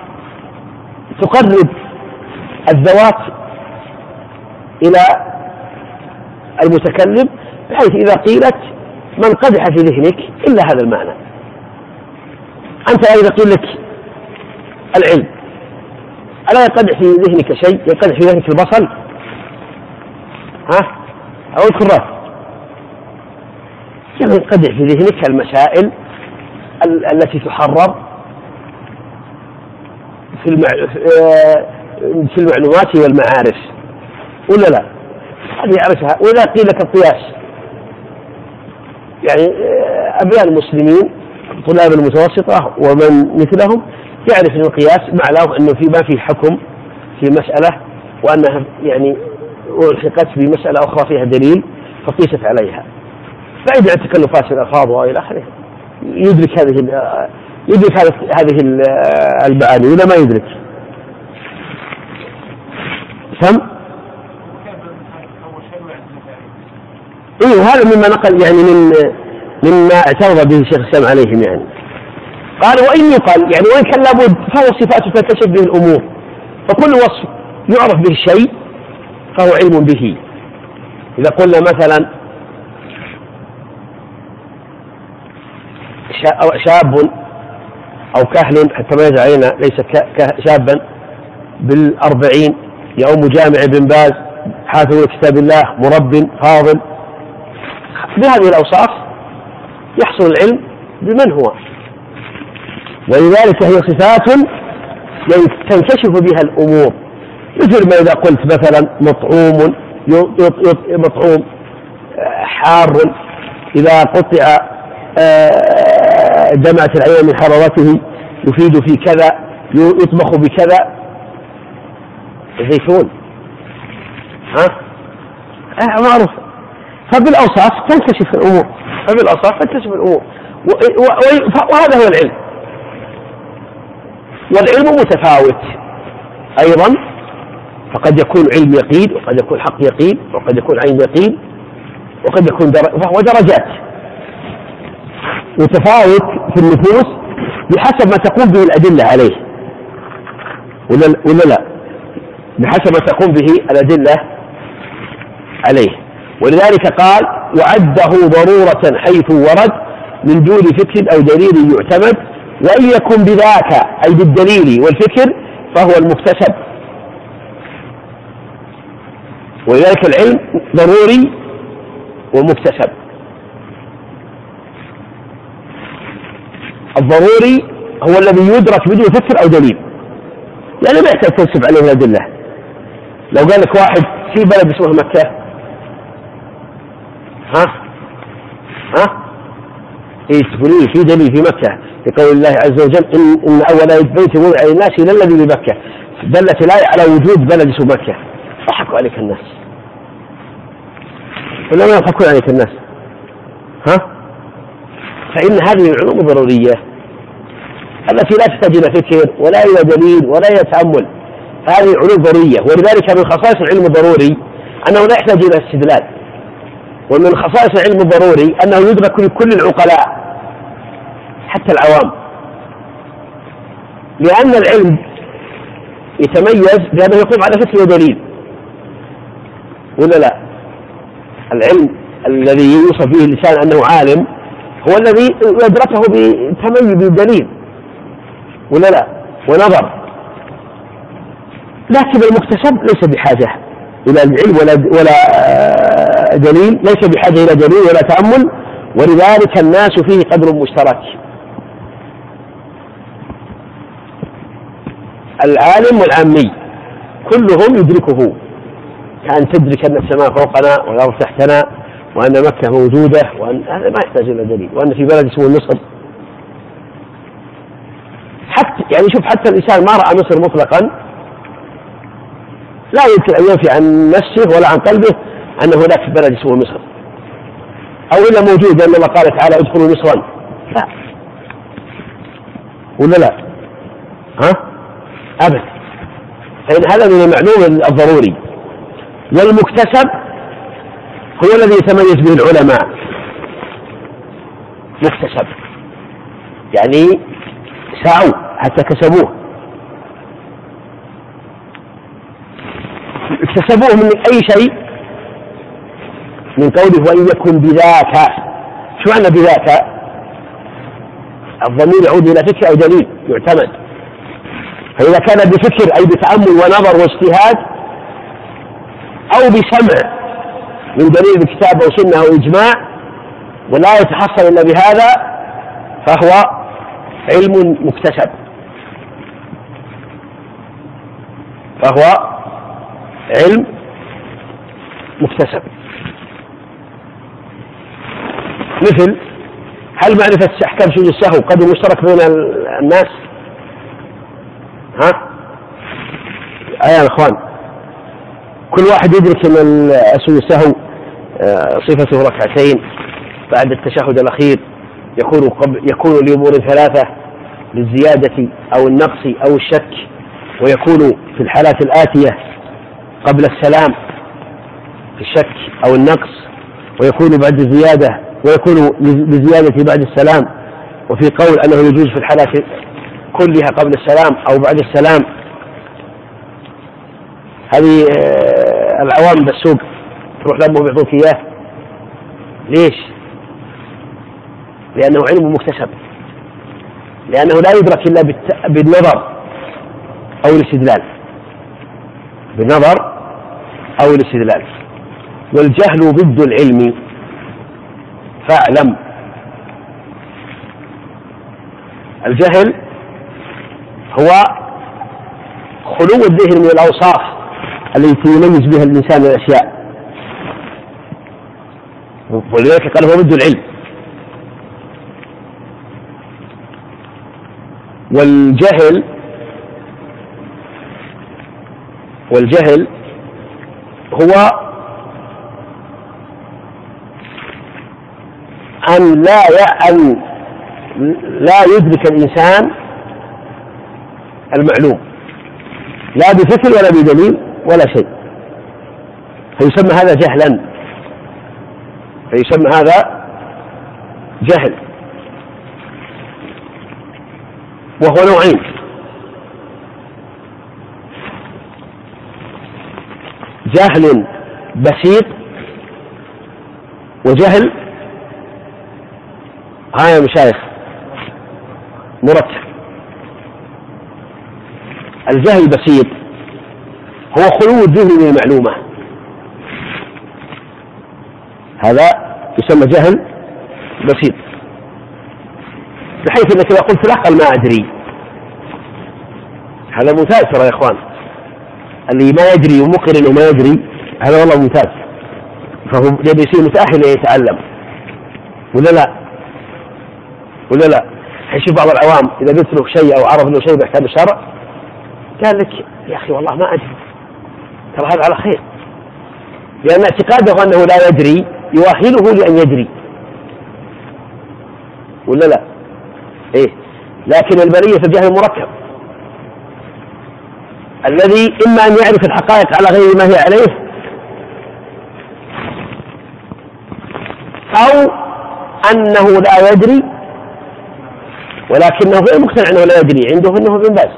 تقرب الذوات إلى المتكلم، بحيث إذا قيلت من قدح في ذهنك إلا هذا المعنى. أنت إذا قيل لك العلم ألا يقدح في ذهنك شيء؟ يقدح في ذهنك البصل ها أو الكرات؟ يعني يقدح في ذهنك المسائل التي تحرر في, المع... في المعلومات والمعارف ولا لا؟ هذه يعرفها. وإذا قيل لك القياس، يعني أبناء المسلمين طلاب المتوسطة ومن مثلهم يعرف أن القياس معناه أنه في ما في حكم في مسألة وأنها يعني ألحقت بمسألة أخرى فيها دليل فقيست عليها، بعيد عن تكلفات الألفاظ وإلى آخره. يدرك هذه يدرك هذه المعاني ولا ما يدرك؟ فهم؟ إيه هذا مما نقل يعني من مما اعترض به الشيخ الإسلام عليهم. يعني قال وإن يقال يعني وإن كان لابد فهو صفات تكتشف به الأمور، فكل وصف يعرف به الشيء فهو علم به. إذا قلنا مثلا شاب أو كهل حتى ما يدعى علينا ليس شابا بالأربعين يوم جامع ابن باز حافظ كتاب الله مرب فاضل، بهذه الأوصاف يحصل العلم بمن هو، ولذلك هي صفات تنكشف بها الأمور. مثل ما إذا قلت مثلا مطعوم مطعوم حار، إذا قطع دمعة العين من حرارته يفيد في كذا، يطبخ بكذا. الزيتون ها آه معروف. فبالأوصاف تنكشف الأمور، فبالأوصاف تنكشف الأمور، وهذا هو العلم. والعلم متفاوت أيضا، فقد يكون علم يقين وقد يكون حق يقين وقد يكون عين يقين وقد يكون در... وهو درجات متفاوت في النفوس بحسب ما تقوم به الأدلة عليه ولا, ولا لا؟ بحسب ما تقوم به الأدلة عليه. ولذلك قال وعده ضرورة حيث ورد من دون فكر أو دليل يعتمد، وإن يكن بذاك أي بالدليل والفكر فهو المكتسب. ولذلك العلم ضروري ومكتسب. الضروري هو الذي يدرك بدون فكر أو دليل، يعني ما يحتاج تنسب عليه الأدلة. لو قال لك واحد في بلد اسمه مكة ها ها إيه تقولين في دليل في مكة لقول الله عز وجل إن, إن أول بيت وضع للناس إلى الذي بمكة، دلت الآية على وجود بلد اسمه مكة. ضحكوا عليك الناس ولا ما يضحكون عليك الناس؟ ها؟ فإن هذه العلوم ضرورية. التي لا تحتاج إلى فكر ولا إلى دليل ولا إلى تأمل، هذه علوم ضرورية. ولذلك من خصائص العلم الضروري أنه لا يحتاج إلى استدلال، ومن خصائص العلم الضروري أنه يدرك لكل العقلاء حتى العوام، لأن العلم يتميز بأنه يقوم على فكر ودليل، ولا لا؟ العلم الذي يوصف به اللسان أنه عالم هو الذي يدركه بتميز بالدليل، ولا لا؟ ونظر. لكن المكتسب ليس بحاجة إلى العلم ولا ولا دليل، ليس بحاجة إلى دليل ولا تأمل، ولذلك الناس فيه قدر مشترك. العالم والعامي كلهم يدركه، كأن تدرك أن السماء فوقنا والأرض تحتنا وأن مكة موجودة، وأن هذا ما يحتاج إلى دليل، وأن في بلد اسمه مصر. حتى يعني شوف، حتى الإنسان ما رأى مصر مطلقا لا يمكن أن ينفي عن نفسه ولا عن قلبه أن هناك في بلد اسمه مصر، أو إلا موجود لأن الله قال تعالى ادخلوا مصرا، لا، ولا لا؟ ها؟ أبدا. فإن هذا من المعلوم الضروري. والمكتسب هو الذي يتميز به العلماء، مكتسب يعني سعوا حتى كسبوه، اكتسبوه من أي شيء، من قوله وإن يكن بذاك. شو معنى بذاك؟ الضمير يعود إلى فكر أو دليل يعتمد، فإذا كان بفكر أي بتأمل ونظر واجتهاد، أو بسمع من دليل بكتاب أو سنة أو إجماع ولا يتحصل إلا بهذا، فهو علم مكتسب، فهو علم مكتسب. مثل هل معرفة أحكام سجود السهو قد مشترك بين الناس؟ ها؟ أيها الأخوان، كل واحد يدرك أن سجود السهو صفته ركعتين بعد التشهد الأخير، يكون قبل يكون لأمور ثلاثة: للزيادة أو النقص أو الشك، ويكون في الحالات الآتية قبل السلام في الشك أو النقص، ويكون بعد الزيادة ويكون للزيادة بعد السلام، وفي قول أنه يجوز في الحالات كلها قبل السلام أو بعد السلام. هذه العوام بالسوق تروح لهم يعطوك إياه، ليش؟ لأنه علم مكتسب، لأنه لا يدرك إلا بالنظر أو الاستدلال، بالنظر أو الاستدلال. والجهل ضد العلم فاعلم. الجهل هو خلو الذهن من الأوصاف التي يميز بها الإنسان الأشياء، ولذلك قال هو ضد العلم. والجهل والجهل هو أن لا أن لا يدرك الإنسان المعلوم لا بفكر ولا بدليل ولا شيء، فيسمى هذا جهلا، فيسمى هذا جهل. وهو نوعين: جهل بسيط وجهل ها يا مشايخ مرتب. الجهل البسيط هو خلو الذهن من المعلومة، هذا يسمى جهل بسيط، بحيث انك اذا قلت لا قال ما ادري، هذا ممتاز ترى يا اخوان. اللي ما يدري ومقر انه ما يدري هذا والله ممتاز، فهو يبي يصير متأهل ان يتعلم، ولا لا؟ ولا لا؟ حيشوف بعض العوام اذا قلت له شيء او عرف له شيء بحكام الشرع قال لك يا اخي والله ما ادري، ترى هذا على خير، لان اعتقاده انه لا يدري يؤهله لان يدري، ولا لا؟ ايه، لكن البلية في الجهل المركب الذي إما أن يعرف الحقائق على غير ما هي عليه، أو أنه لا يدري ولكنه غير مقتنع أنه لا يدري، عنده أنه ابن باز.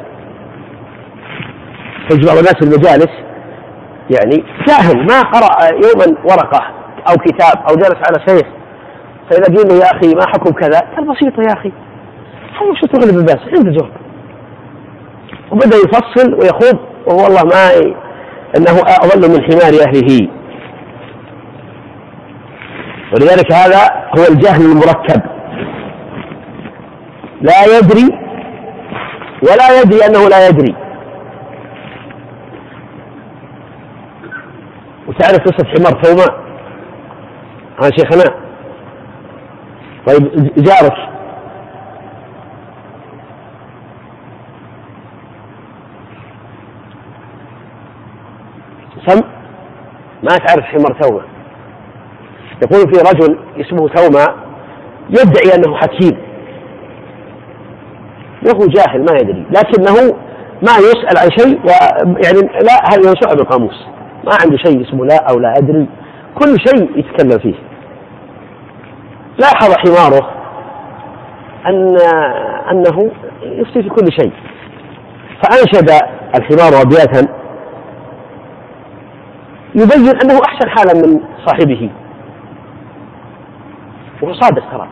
تجمع الناس في المجالس يعني جاهل ما قرأ يوما ورقة أو كتاب أو جلس على شيخ، فإذا قيل له يا أخي ما حكم كذا قال بسيطة يا أخي هل شو تغلب ابن باز عنده جواب، وبدأ يفصل ويخوض وهو والله ما ي... أنه أضل من حمار أهله. ولذلك هذا هو الجهل المركب، لا يدري ولا يدري أنه لا يدري. وتعرف قصة حمار ثوماء عن شيخنا؟ طيب جارك سم ما تعرف حمار ثوماء؟ يقول في رجل اسمه ثوماء يدعي أنه حكيم وهو جاهل ما يدري، لكنه ما يسأل عن شيء يعني لا هل ينشأ بالقاموس، ما عنده شيء اسمه لا أو لا أدري، كل شيء يتكلم فيه. لاحظ حماره أن أنه يفتي في كل شيء، فأنشد الحمار أبياتا يبين أنه أحسن حالا من صاحبه، وهو صادق ترى.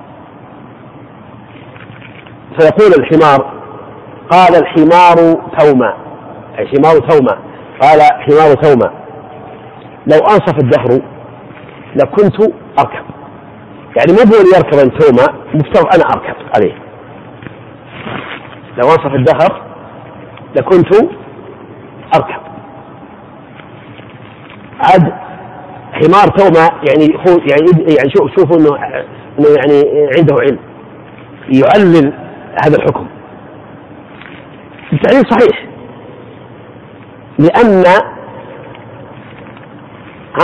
فيقول الحمار قال الحمار ثوما، أي حمار ثوما، قال حمار ثوما لو أنصف الدهر لكنت أركب، يعني مو بقول يركب أن ثوما مفترض أنا أركب عليه، لو أنصف الدهر لكنت أركب. عاد حمار ثوما يعني هو يعني يعني شوف شوفوا إنه إنه يعني عنده علم يعلل هذا الحكم. التعليل صحيح لأن ها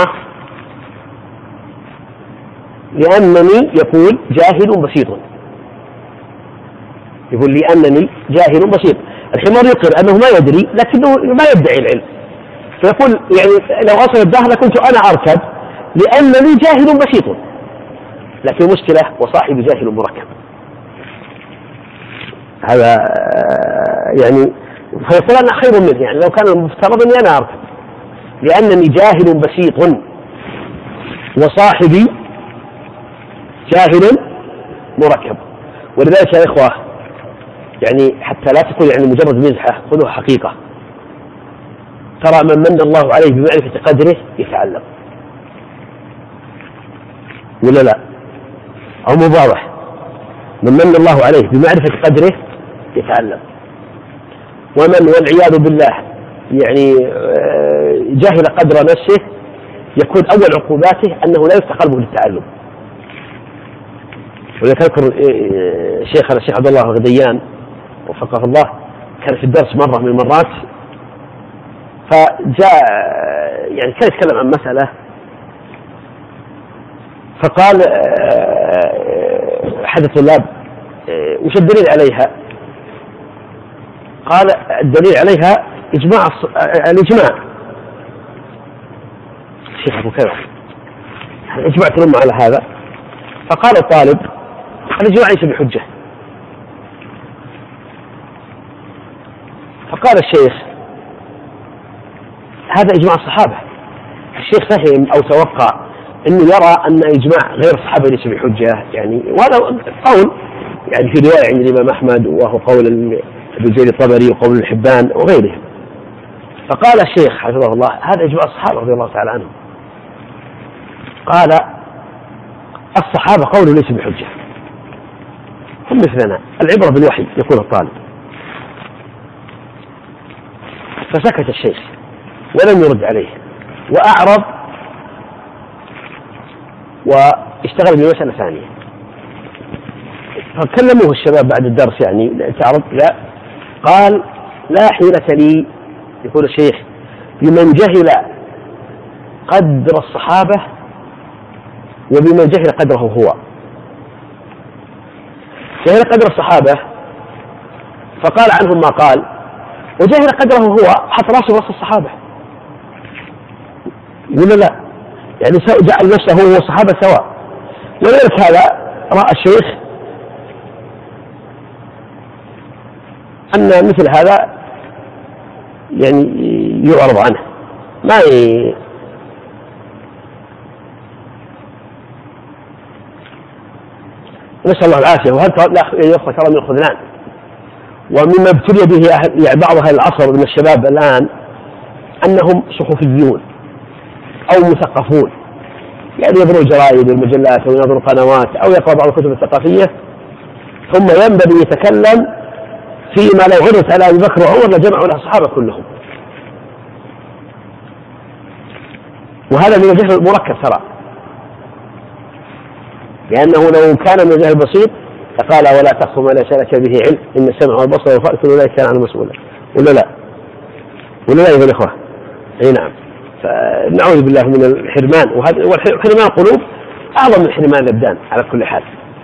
لأنني يقول جاهل بسيط، يقول لأنني جاهل بسيط. الحمار يقر أنه ما يدري لكنه ما يدعي العلم، فيقول يعني لو أصل الدهر كنت أنا أركب لأنني جاهل بسيط، لكن المشكلة وصاحب جاهل مركب. هذا يعني فيقول أنا خير منه، يعني لو كان المفترض أني أنا أركب لأنني جاهل بسيط وصاحبي جاهل مركب. ولذلك يا إخوة يعني حتى لا تكون يعني مجرد مزحة، خذوها حقيقة. ترى من من الله عليه بمعرفة قدره يتعلم ولا لا؟ أو مواضح؟ من من الله عليه بمعرفة قدره يتعلم، ومن والعياذ بالله يعني جاهل قدر نفسه يكون أول عقوباته أنه لا يفتح قلبه للتعلم. وذكر شيخنا الشيخ عبد الله الغديان وفقه الله كان في الدرس مرة من المرات، فجاء يعني كان يتكلم عن مسألة فقال أحد الطلاب وش الدليل عليها؟ قال الدليل عليها إجماع الإجماع. الشيخ أبو كذا إجماع الأمة على هذا. فقال الطالب الإجماع ليس بحجة. فقال الشيخ هذا إجماع الصحابة. الشيخ فهم أو توقع أنه يرى أن إجماع غير الصحابة ليس بحجة، يعني وهذا قول يعني في رواية عند الإمام أحمد وهو قول ابن زيد الطبري وقول الحبان وغيرهم. فقال الشيخ حفظه الله هذا إجماع الصحابة رضي الله تعالى عنهم. قال الصحابة قوله ليس بحجة، هم مثلنا العبرة بالوحي يقول الطالب. فسكت الشيخ ولم يرد عليه وأعرض واشتغل بمسألة ثانية. فكلموه الشباب بعد الدرس يعني تعرض، لا قال لا حيلة لي يقول الشيخ بمن جهل قدر الصحابة وبمن جهل قدره هو. جهل قدر الصحابة فقال عنهم ما قال، وجهل قدره هو، حط راسه وراس الصحابة ولا لا؟ يعني جعل نفسه هو والصحابة سواء. ولذلك هذا رأى الشيخ أن مثل هذا يعني يعرض عنه، ما ي... نسأل الله العافية. وهذا يا أخوة ترى من الخذلان، ومما ابتلي به يعني بعض أهل العصر من الشباب الآن أنهم صحفيون أو مثقفون، يعني يقرأوا الجرائد والمجلات أو ينظروا قنوات أو يقرأ بعض الكتب الثقافية، ثم ينبغي يتكلم فيما لو عرضت على أبي بكر وعمر لجمعوا له الصحابة كلهم. وهذا من الجهل المركب ترى، لأنه لو كان من الجهل البسيط فقال ولا تقف ما ليس لك به علم إن السمع والبصر والفؤاد كل ذلك كان عنه مسؤولا، ولا لا؟ ولا لا يا الإخوة؟ أي نعم. فنعوذ بالله من الحرمان، وحرمان القلوب أعظم من حرمان الأبدان على كل حال.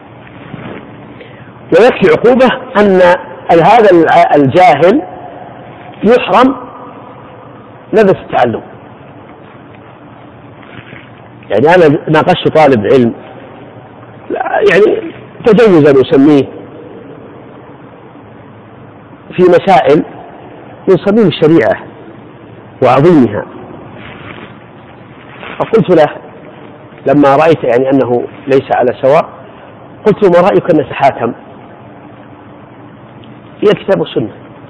ويكفي عقوبة أن هذا الجاهل يحرم لذة التعلم. يعني أنا ناقشت طالب علم يعني تجوزا نسميه في مسائل من صميم الشريعة وعظيمها، فقلت له لما رأيت يعني أنه ليس على سواء، قلت له ما رأيك أن نتحاكم إلى الكتاب والسنة؟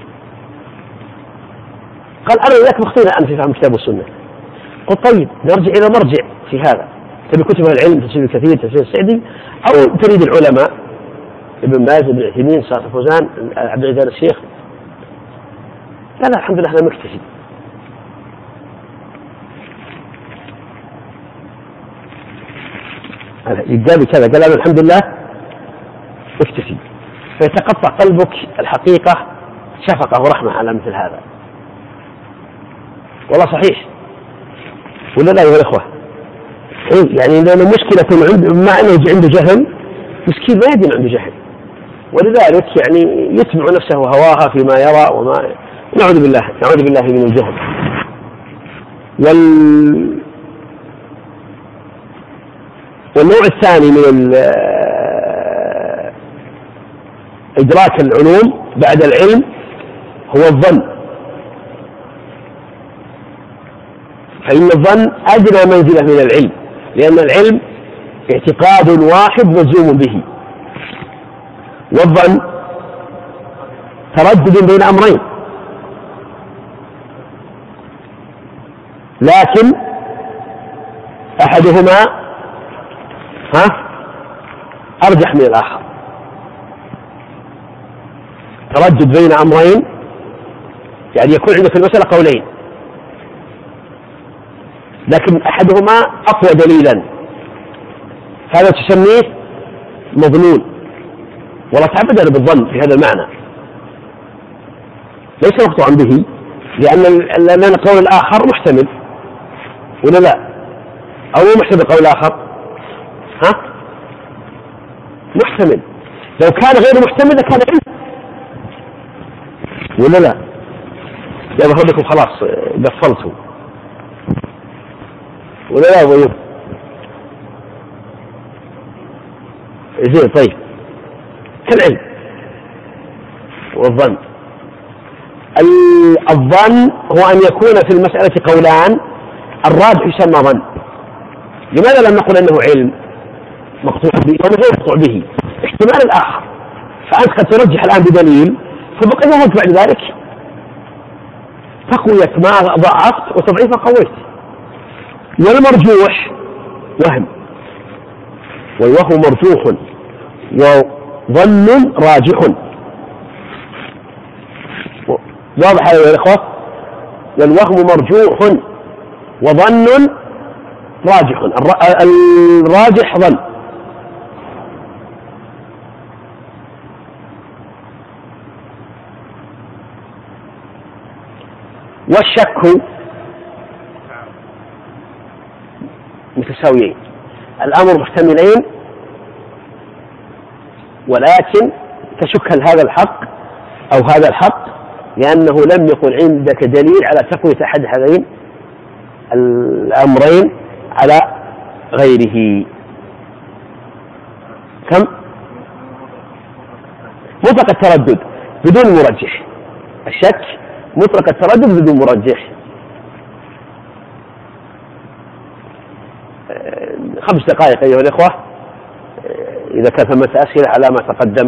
قال أنا وياك مختلف أن في فهم الكتاب والسنة. قلت طيب نرجع إلى مرجع في هذا، تبي كتب العلم تفسير الكثير تفسير السعدي، أو تريد العلماء ابن باز ابن عثيمين صالح فوزان عبد العزيز الشيخ؟ لا لا الحمد لله أنا مكتفي. يقال كذا، قال أنا الحمد لله مكتفي. فيتقطع قلبك الحقيقة شفقة ورحمة على مثل هذا. والله صحيح ولا لا يا الإخوة؟ يعني لأنه مشكلة عنده مع أنه عنده جهل، مسكين ما يدين عنده جهل، ولذلك يعني يتبع نفسه وهواها فيما يرى وما نعوذ بالله نعوذ بالله من الجهل. وال... والنوع الثاني من إدراك العلوم بعد العلم هو الظن، فإن الظن أدنى منزلة من العلم، لأن العلم اعتقاد واحد مجزوم به، والظن تردد بين أمرين، لكن أحدهما ها أرجح من الآخر. تردد بين أمرين يعني يكون عندك في المسألة قولين، لكن أحدهما أقوى دليلا، هذا تسميه مظنون. والله تعبد أنا بالظن في هذا المعنى ليس مقطوعا به، لأن القول الآخر محتمل ولا لا؟ أو محتمل قول آخر؟ ها؟ محتمل. لو كان غير محتمل لكان علم ولا لا؟ يا بقول لكم خلاص قفلتوا ولا لا ضيوف؟ زين طيب. كالعلم والظن، الظن هو أن يكون في المسألة قولان، الراجح يسمى ظن. لماذا لم نقل أنه علم مقطوع به وغير مقطوع به؟ احتمال الآخر، فأنت قد ترجح الآن بدليل فبقي ذهبت بعد ذلك تقوية ما ضعفت وتضعيف ما قويت. والمرجوح وهم، والوهم مرجوح وظن راجح. واضح يا إخوة؟ والوهم مرجوح وظن راجح، الراجح ظن. والشك متساويين، الأمر محتملين، ولكن تشك هل هذا الحق أو هذا الحق، لأنه لم يكن عندك دليل على تقوية أحد هذين الأمرين على غيره. كم؟ مطلق التردد بدون مرجح، الشك مطلق التردد بدون مرجح. خمس دقائق أيها الإخوة إذا كان ثمة أسئلة على ما تقدم.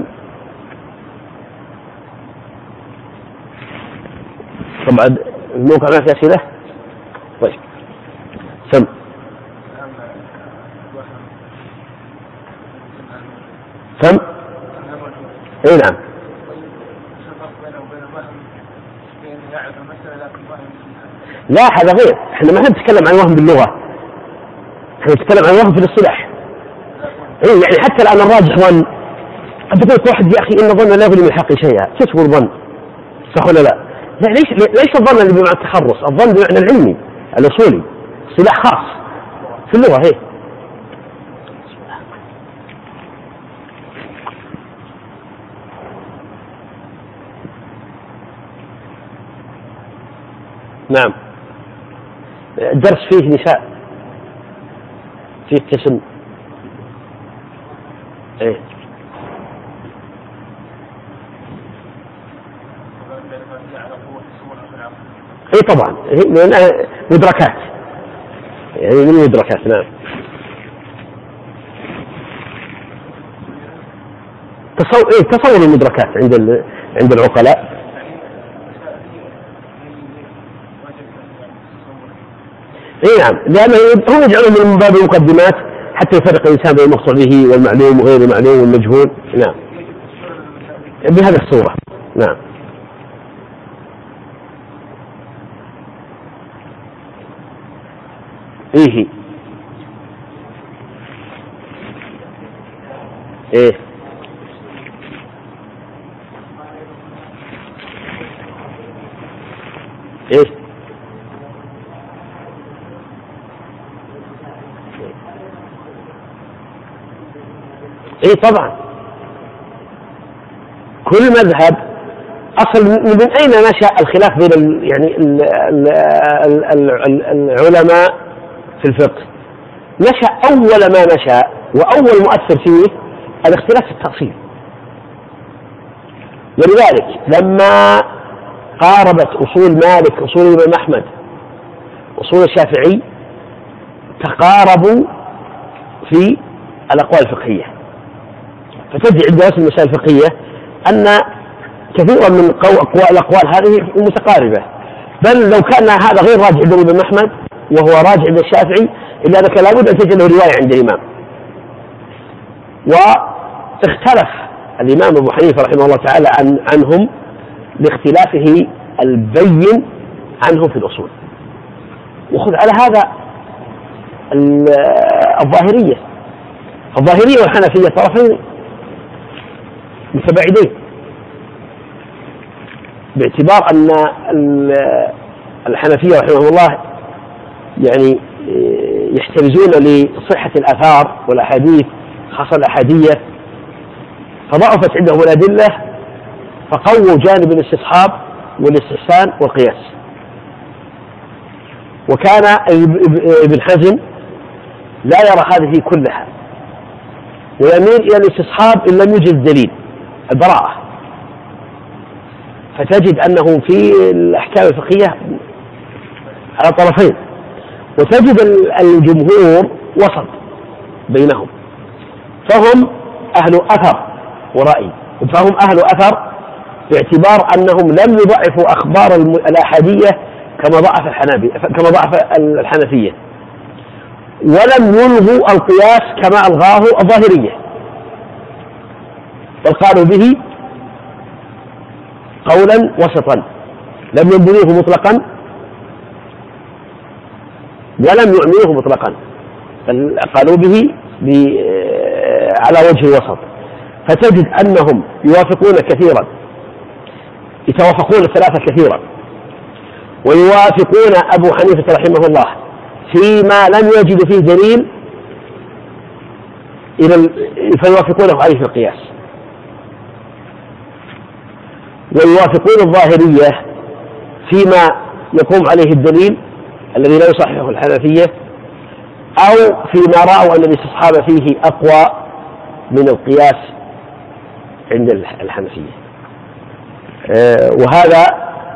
طبعا الموقع ما في أسئلة. طيب سم. سم. اي نعم. لا هذا غير، احنا ما نتكلم عن وهم باللغة، احنا نتكلم عن وهم في الاصطلاح. اي يعني حتى الآن الراجح ظن، أنت تقول واحد يا أخي إن ظن لا يغني من الحق شيئا، شو تقول ظن؟ صح ولا لا؟ لا ليش ليش الظن اللي بمعنى التخرص؟ الظن بمعنى العلمي الأصولي، اصطلاح خاص في اللغة. هي نعم. الدرس فيه نساء، فيه قسم. ايه اي طبعا هي مدركات، يعني من مدركات. نعم. تصور ايه تصور المدركات عند ال... عند العقلاء. اي نعم، لأنه هم يجعلون من باب المقدمات حتى يفرق الإنسان بين المقصود به والمعلوم وغير المعلوم والمجهول. نعم بهذه الصورة. نعم. إيه إيه إيه إيه طبعا كل مذهب أصل من أين نشأ الخلاف بين ال يعني ال ال ال ال العلماء في الفقه؟ نشأ أول ما نشأ وأول مؤثر فيه الاختلاف في التأصيل. ولذلك لما قاربت أصول مالك أصول الإمام أحمد أصول الشافعي تقاربوا في الأقوال الفقهية، فتجد عند دراسة المسائل الفقهية أن كثيرا من الأقوال هذه متقاربة، بل لو كان هذا غير راجع عند الإمام أحمد وهو راجع عند الشافعي إلا أنك لابد أن تجد له رواية عند الإمام. واختلف الإمام أبو حنيفة رحمه الله تعالى عن عنهم لاختلافه البين عنهم في الأصول. وخذ على هذا الظاهرية الظاهرية والحنفية طرفين متباعدين، باعتبار أن الحنفية رحمه الله يعني يحترزون لصحة الآثار والأحاديث خاصة الأحادية، فضعفت عندهم الأدلة فقووا جانب الاستصحاب والاستحسان والقياس. وكان ابن حزم لا يرى هذه كلها ويميل إلى الاستصحاب إن لم يوجد دليل البراءة. فتجد أنه في الأحكام الفقهية على طرفين، وتجد الجمهور وسط بينهم، فهم أهل أثر ورأي، فهم أهل أثر باعتبار أنهم لم يضعفوا أخبار الأحادية كما ضعف الحنابلة كما ضعف الحنفية، ولم يلغوا القياس كما ألغاه الظاهرية، بل قالوا به قولا وسطا لم ينبذوه مطلقا ولم يعملوه مطلقا، بل قالوا به على وجه الوسط. فتجد أنهم يوافقون كثيرا، يتوافقون الثلاثة كثيرا، ويوافقون أبو حنيفة رحمه الله فيما لم يجدوا فيه دليل فيوافقونه عليه في القياس. ويوافقون الظاهرية فيما يقوم عليه الدليل الذي لا يصححه الحنفية، أو فيما رأوا أن الاستصحاب فيه أقوى من القياس عند الحنفية. وهذا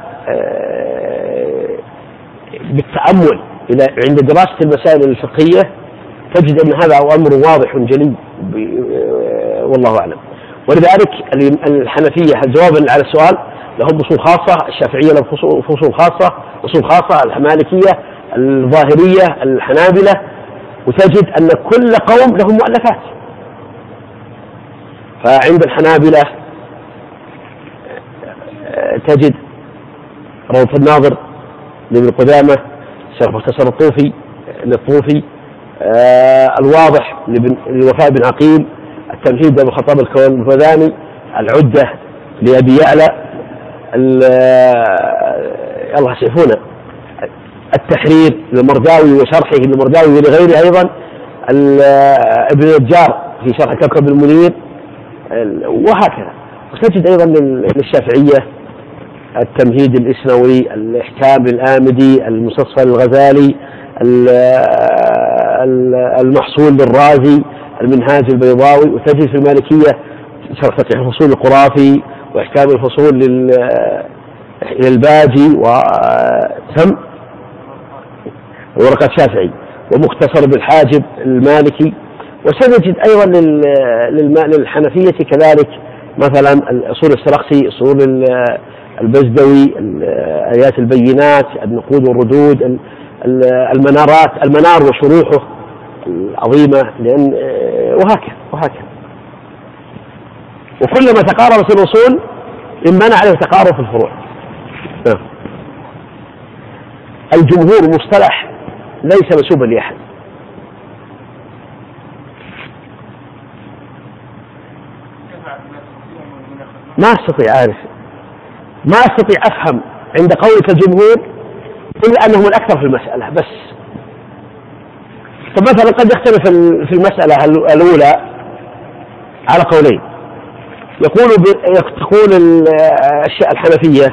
بالتأمل إلى عند دراسة المسائل الفقهية تجد أن هذا أمر واضح جلي والله أعلم. ولذلك الحنفية جوابا على السؤال لهم أصول خاصة، الشافعية لهم فصول خاصة أصول خاصة، المالكية الظاهرية الحنابلة، وتجد أن كل قوم لهم مؤلفات. فعند الحنابلة تجد روضة الناظر لابن قدامة، شرح مختصر الطوفي للطوفي، آه الواضح للوفاء بن عقيل، التمهيد لابن الخطاب الفذاني، العدة لأبي يعلى، الله يسعفونه، التحرير للمرداوي وشرحه للمرداوي ولغيره أيضا، ابن النجار في شرح كوكب المنير، وهكذا. وتجد أيضا للشافعية التمهيد الإسنوي، الإحكام للآمدي، المستصفى للغزالي، المحصول للرازي، المنهاج البيضاوي. وتجد في المالكية شرح فقه الفصول القرافي، وإحكام الفصول للباجي وسم ورقة شافعي، ومختصر بالحاجب المالكي. وسنجد أيضا للحنفية كذلك مثلا أصول السرخسي، أصول البزدوي، آيات البينات، النقود والردود، المنارات، المنار وشروحه العظيمة، لأن وهكذا وهكذا. وكلما تقاربت الأصول إما عليه تقارب في الفروع. الجمهور مصطلح ليس مسوبا لأحد، ما أستطيع أعرف ما أستطيع أفهم عند قولك الجمهور إلا أنهم الأكثر في المسألة بس. طب مثلا قد يختلف في المسألة الأولى على قولين، يقول تقول الحنفية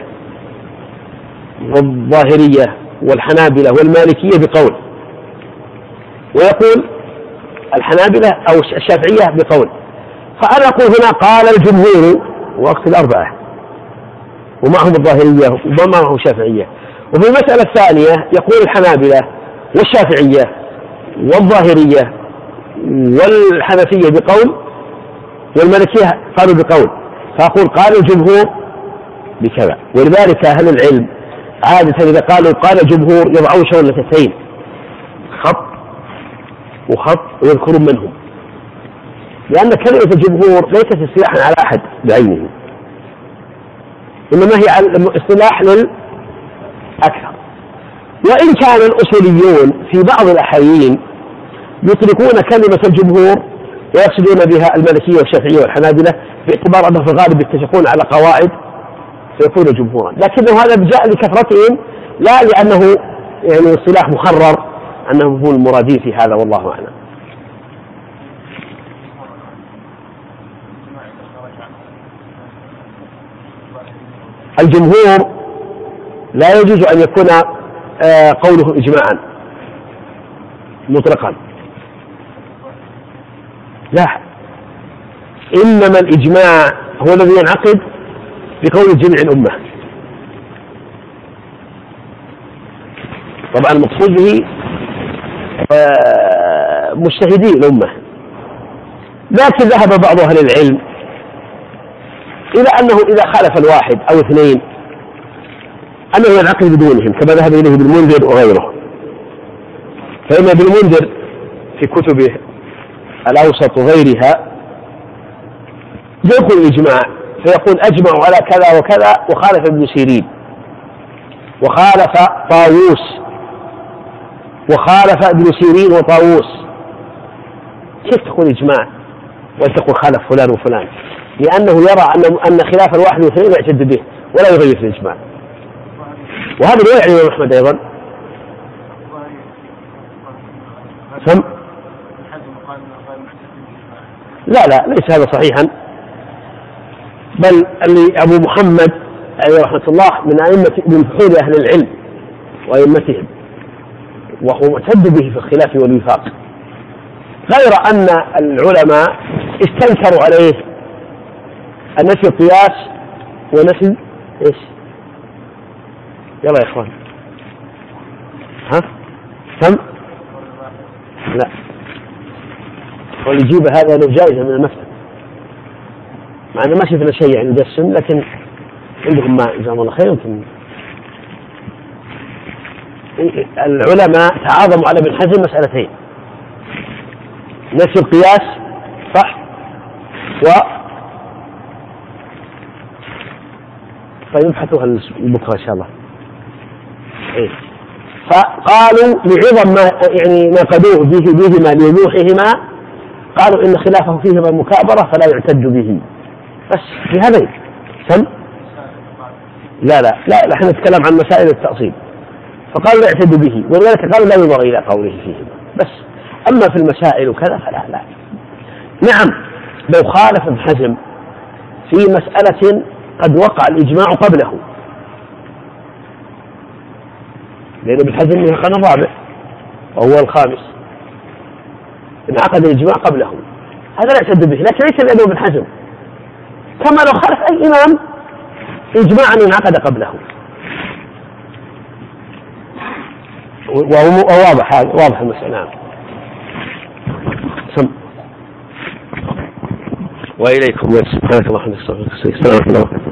والظاهرية والحنابلة والمالكية بقول، ويقول الحنابلة أو الشافعية بقول. فأنا أقول هنا قال الجمهور وقت الأربعة ومعهم الظاهرية ومعهم الشافعية. وفي المسألة الثانية يقول الحنابلة والشافعية والظاهرية والحنفية بقول والمالكية قالوا بقول، فأقول قال الجمهور بكذا. ولذلك أهل العلم عادة إذا قالوا قال الجمهور يضعون شولتين، خط وخط، ويذكرون منهم، لأن كلمة الجمهور ليست اصطلاحا على أحد بعينه، إنما هي اصطلاح للأكثر. وإن كان الأصوليون في بعض الأحيان يطلقون كلمة الجمهور ويقصدون بها المالكية والشافعية والحنابلة باعتبار أنهم في الغالب يتفقون على قواعد فيكون جمهورا، لكنه هذا جاء لكثرتهم لا لأنه يعني اصطلاح مخرر أنهم هم المرادين في هذا، والله أعلم. الجمهور لا يجوز أن يكون قوله إجماعا مطلقا، لا، إنما الإجماع هو الذي ينعقد بقول جميع الأمة. طبعا المقصود به مجتهدي الأمة، لكن ذهب بعض أهل العلم إلى أنه إذا خالف الواحد أو اثنين أنه ينعقد بدونهم، كما ذهب إليه ابن المنذر وغيره. فإن ابن المنذر في كتبه الأوسط وغيرها يقول الإجماع، فيقول أجمعوا على كذا وكذا، وخالف ابن سيرين وخالف طاووس وخالف ابن سيرين وطاووس. كيف تقول إجماع وتقول خالف فلان وفلان؟ لأنه يرى أن أن خلاف الواحد واثنين يعتد به ولا يغير في الإجماع. وهذا رواية عن الإمام أحمد أيضا. سم لا لا ليس هذا صحيحا، بل اللي أبو محمد عليه رحمة الله من أئمة من فحول أهل العلم وأئمتهم، وهو معتد به في الخلاف والوفاق، غير أن العلماء استنكروا عليه النفي القياس ونفي إيش؟ يلا يا إخوان، ها؟ كم؟ لا، والإجابة هذا له جائزة من المكتب، مع أنه ما شفنا شيء يعني يجسم، لكن عندهم ما جزاهم الله خير. يمكن العلماء تعاظموا على ابن حزم مسألتين: نفي القياس صح، و فيبحثوها بكرة إن شاء الله. إيه؟ فقالوا لعظم ما يعني نقدوه به بهما لوضوحهما، قالوا إن خلافه فيهما مكابرة فلا يعتد به. بس في هذين سم لا لا لا نحن نتكلم عن مسائل التأصيل، فقالوا لا يعتد به، ولذلك قالوا لا ينظر إلى قوله فيهما. بس أما في المسائل وكذا فلا لا. نعم، لو خالف ابن حزم في مسألة قد وقع الإجماع قبله، لأن ابن حزم من القرن الرابع وهو الخامس، انعقد الإجماع قبله، هذا لا يعتد به، لكن ليس لأنه ابن حزم، كما لو خالف أي إمام إجماعا انعقد قبله. وهو واضح هذا، واضح المسألة. نعم. سم وإليكم. سبحانك اللهم وبحمدك.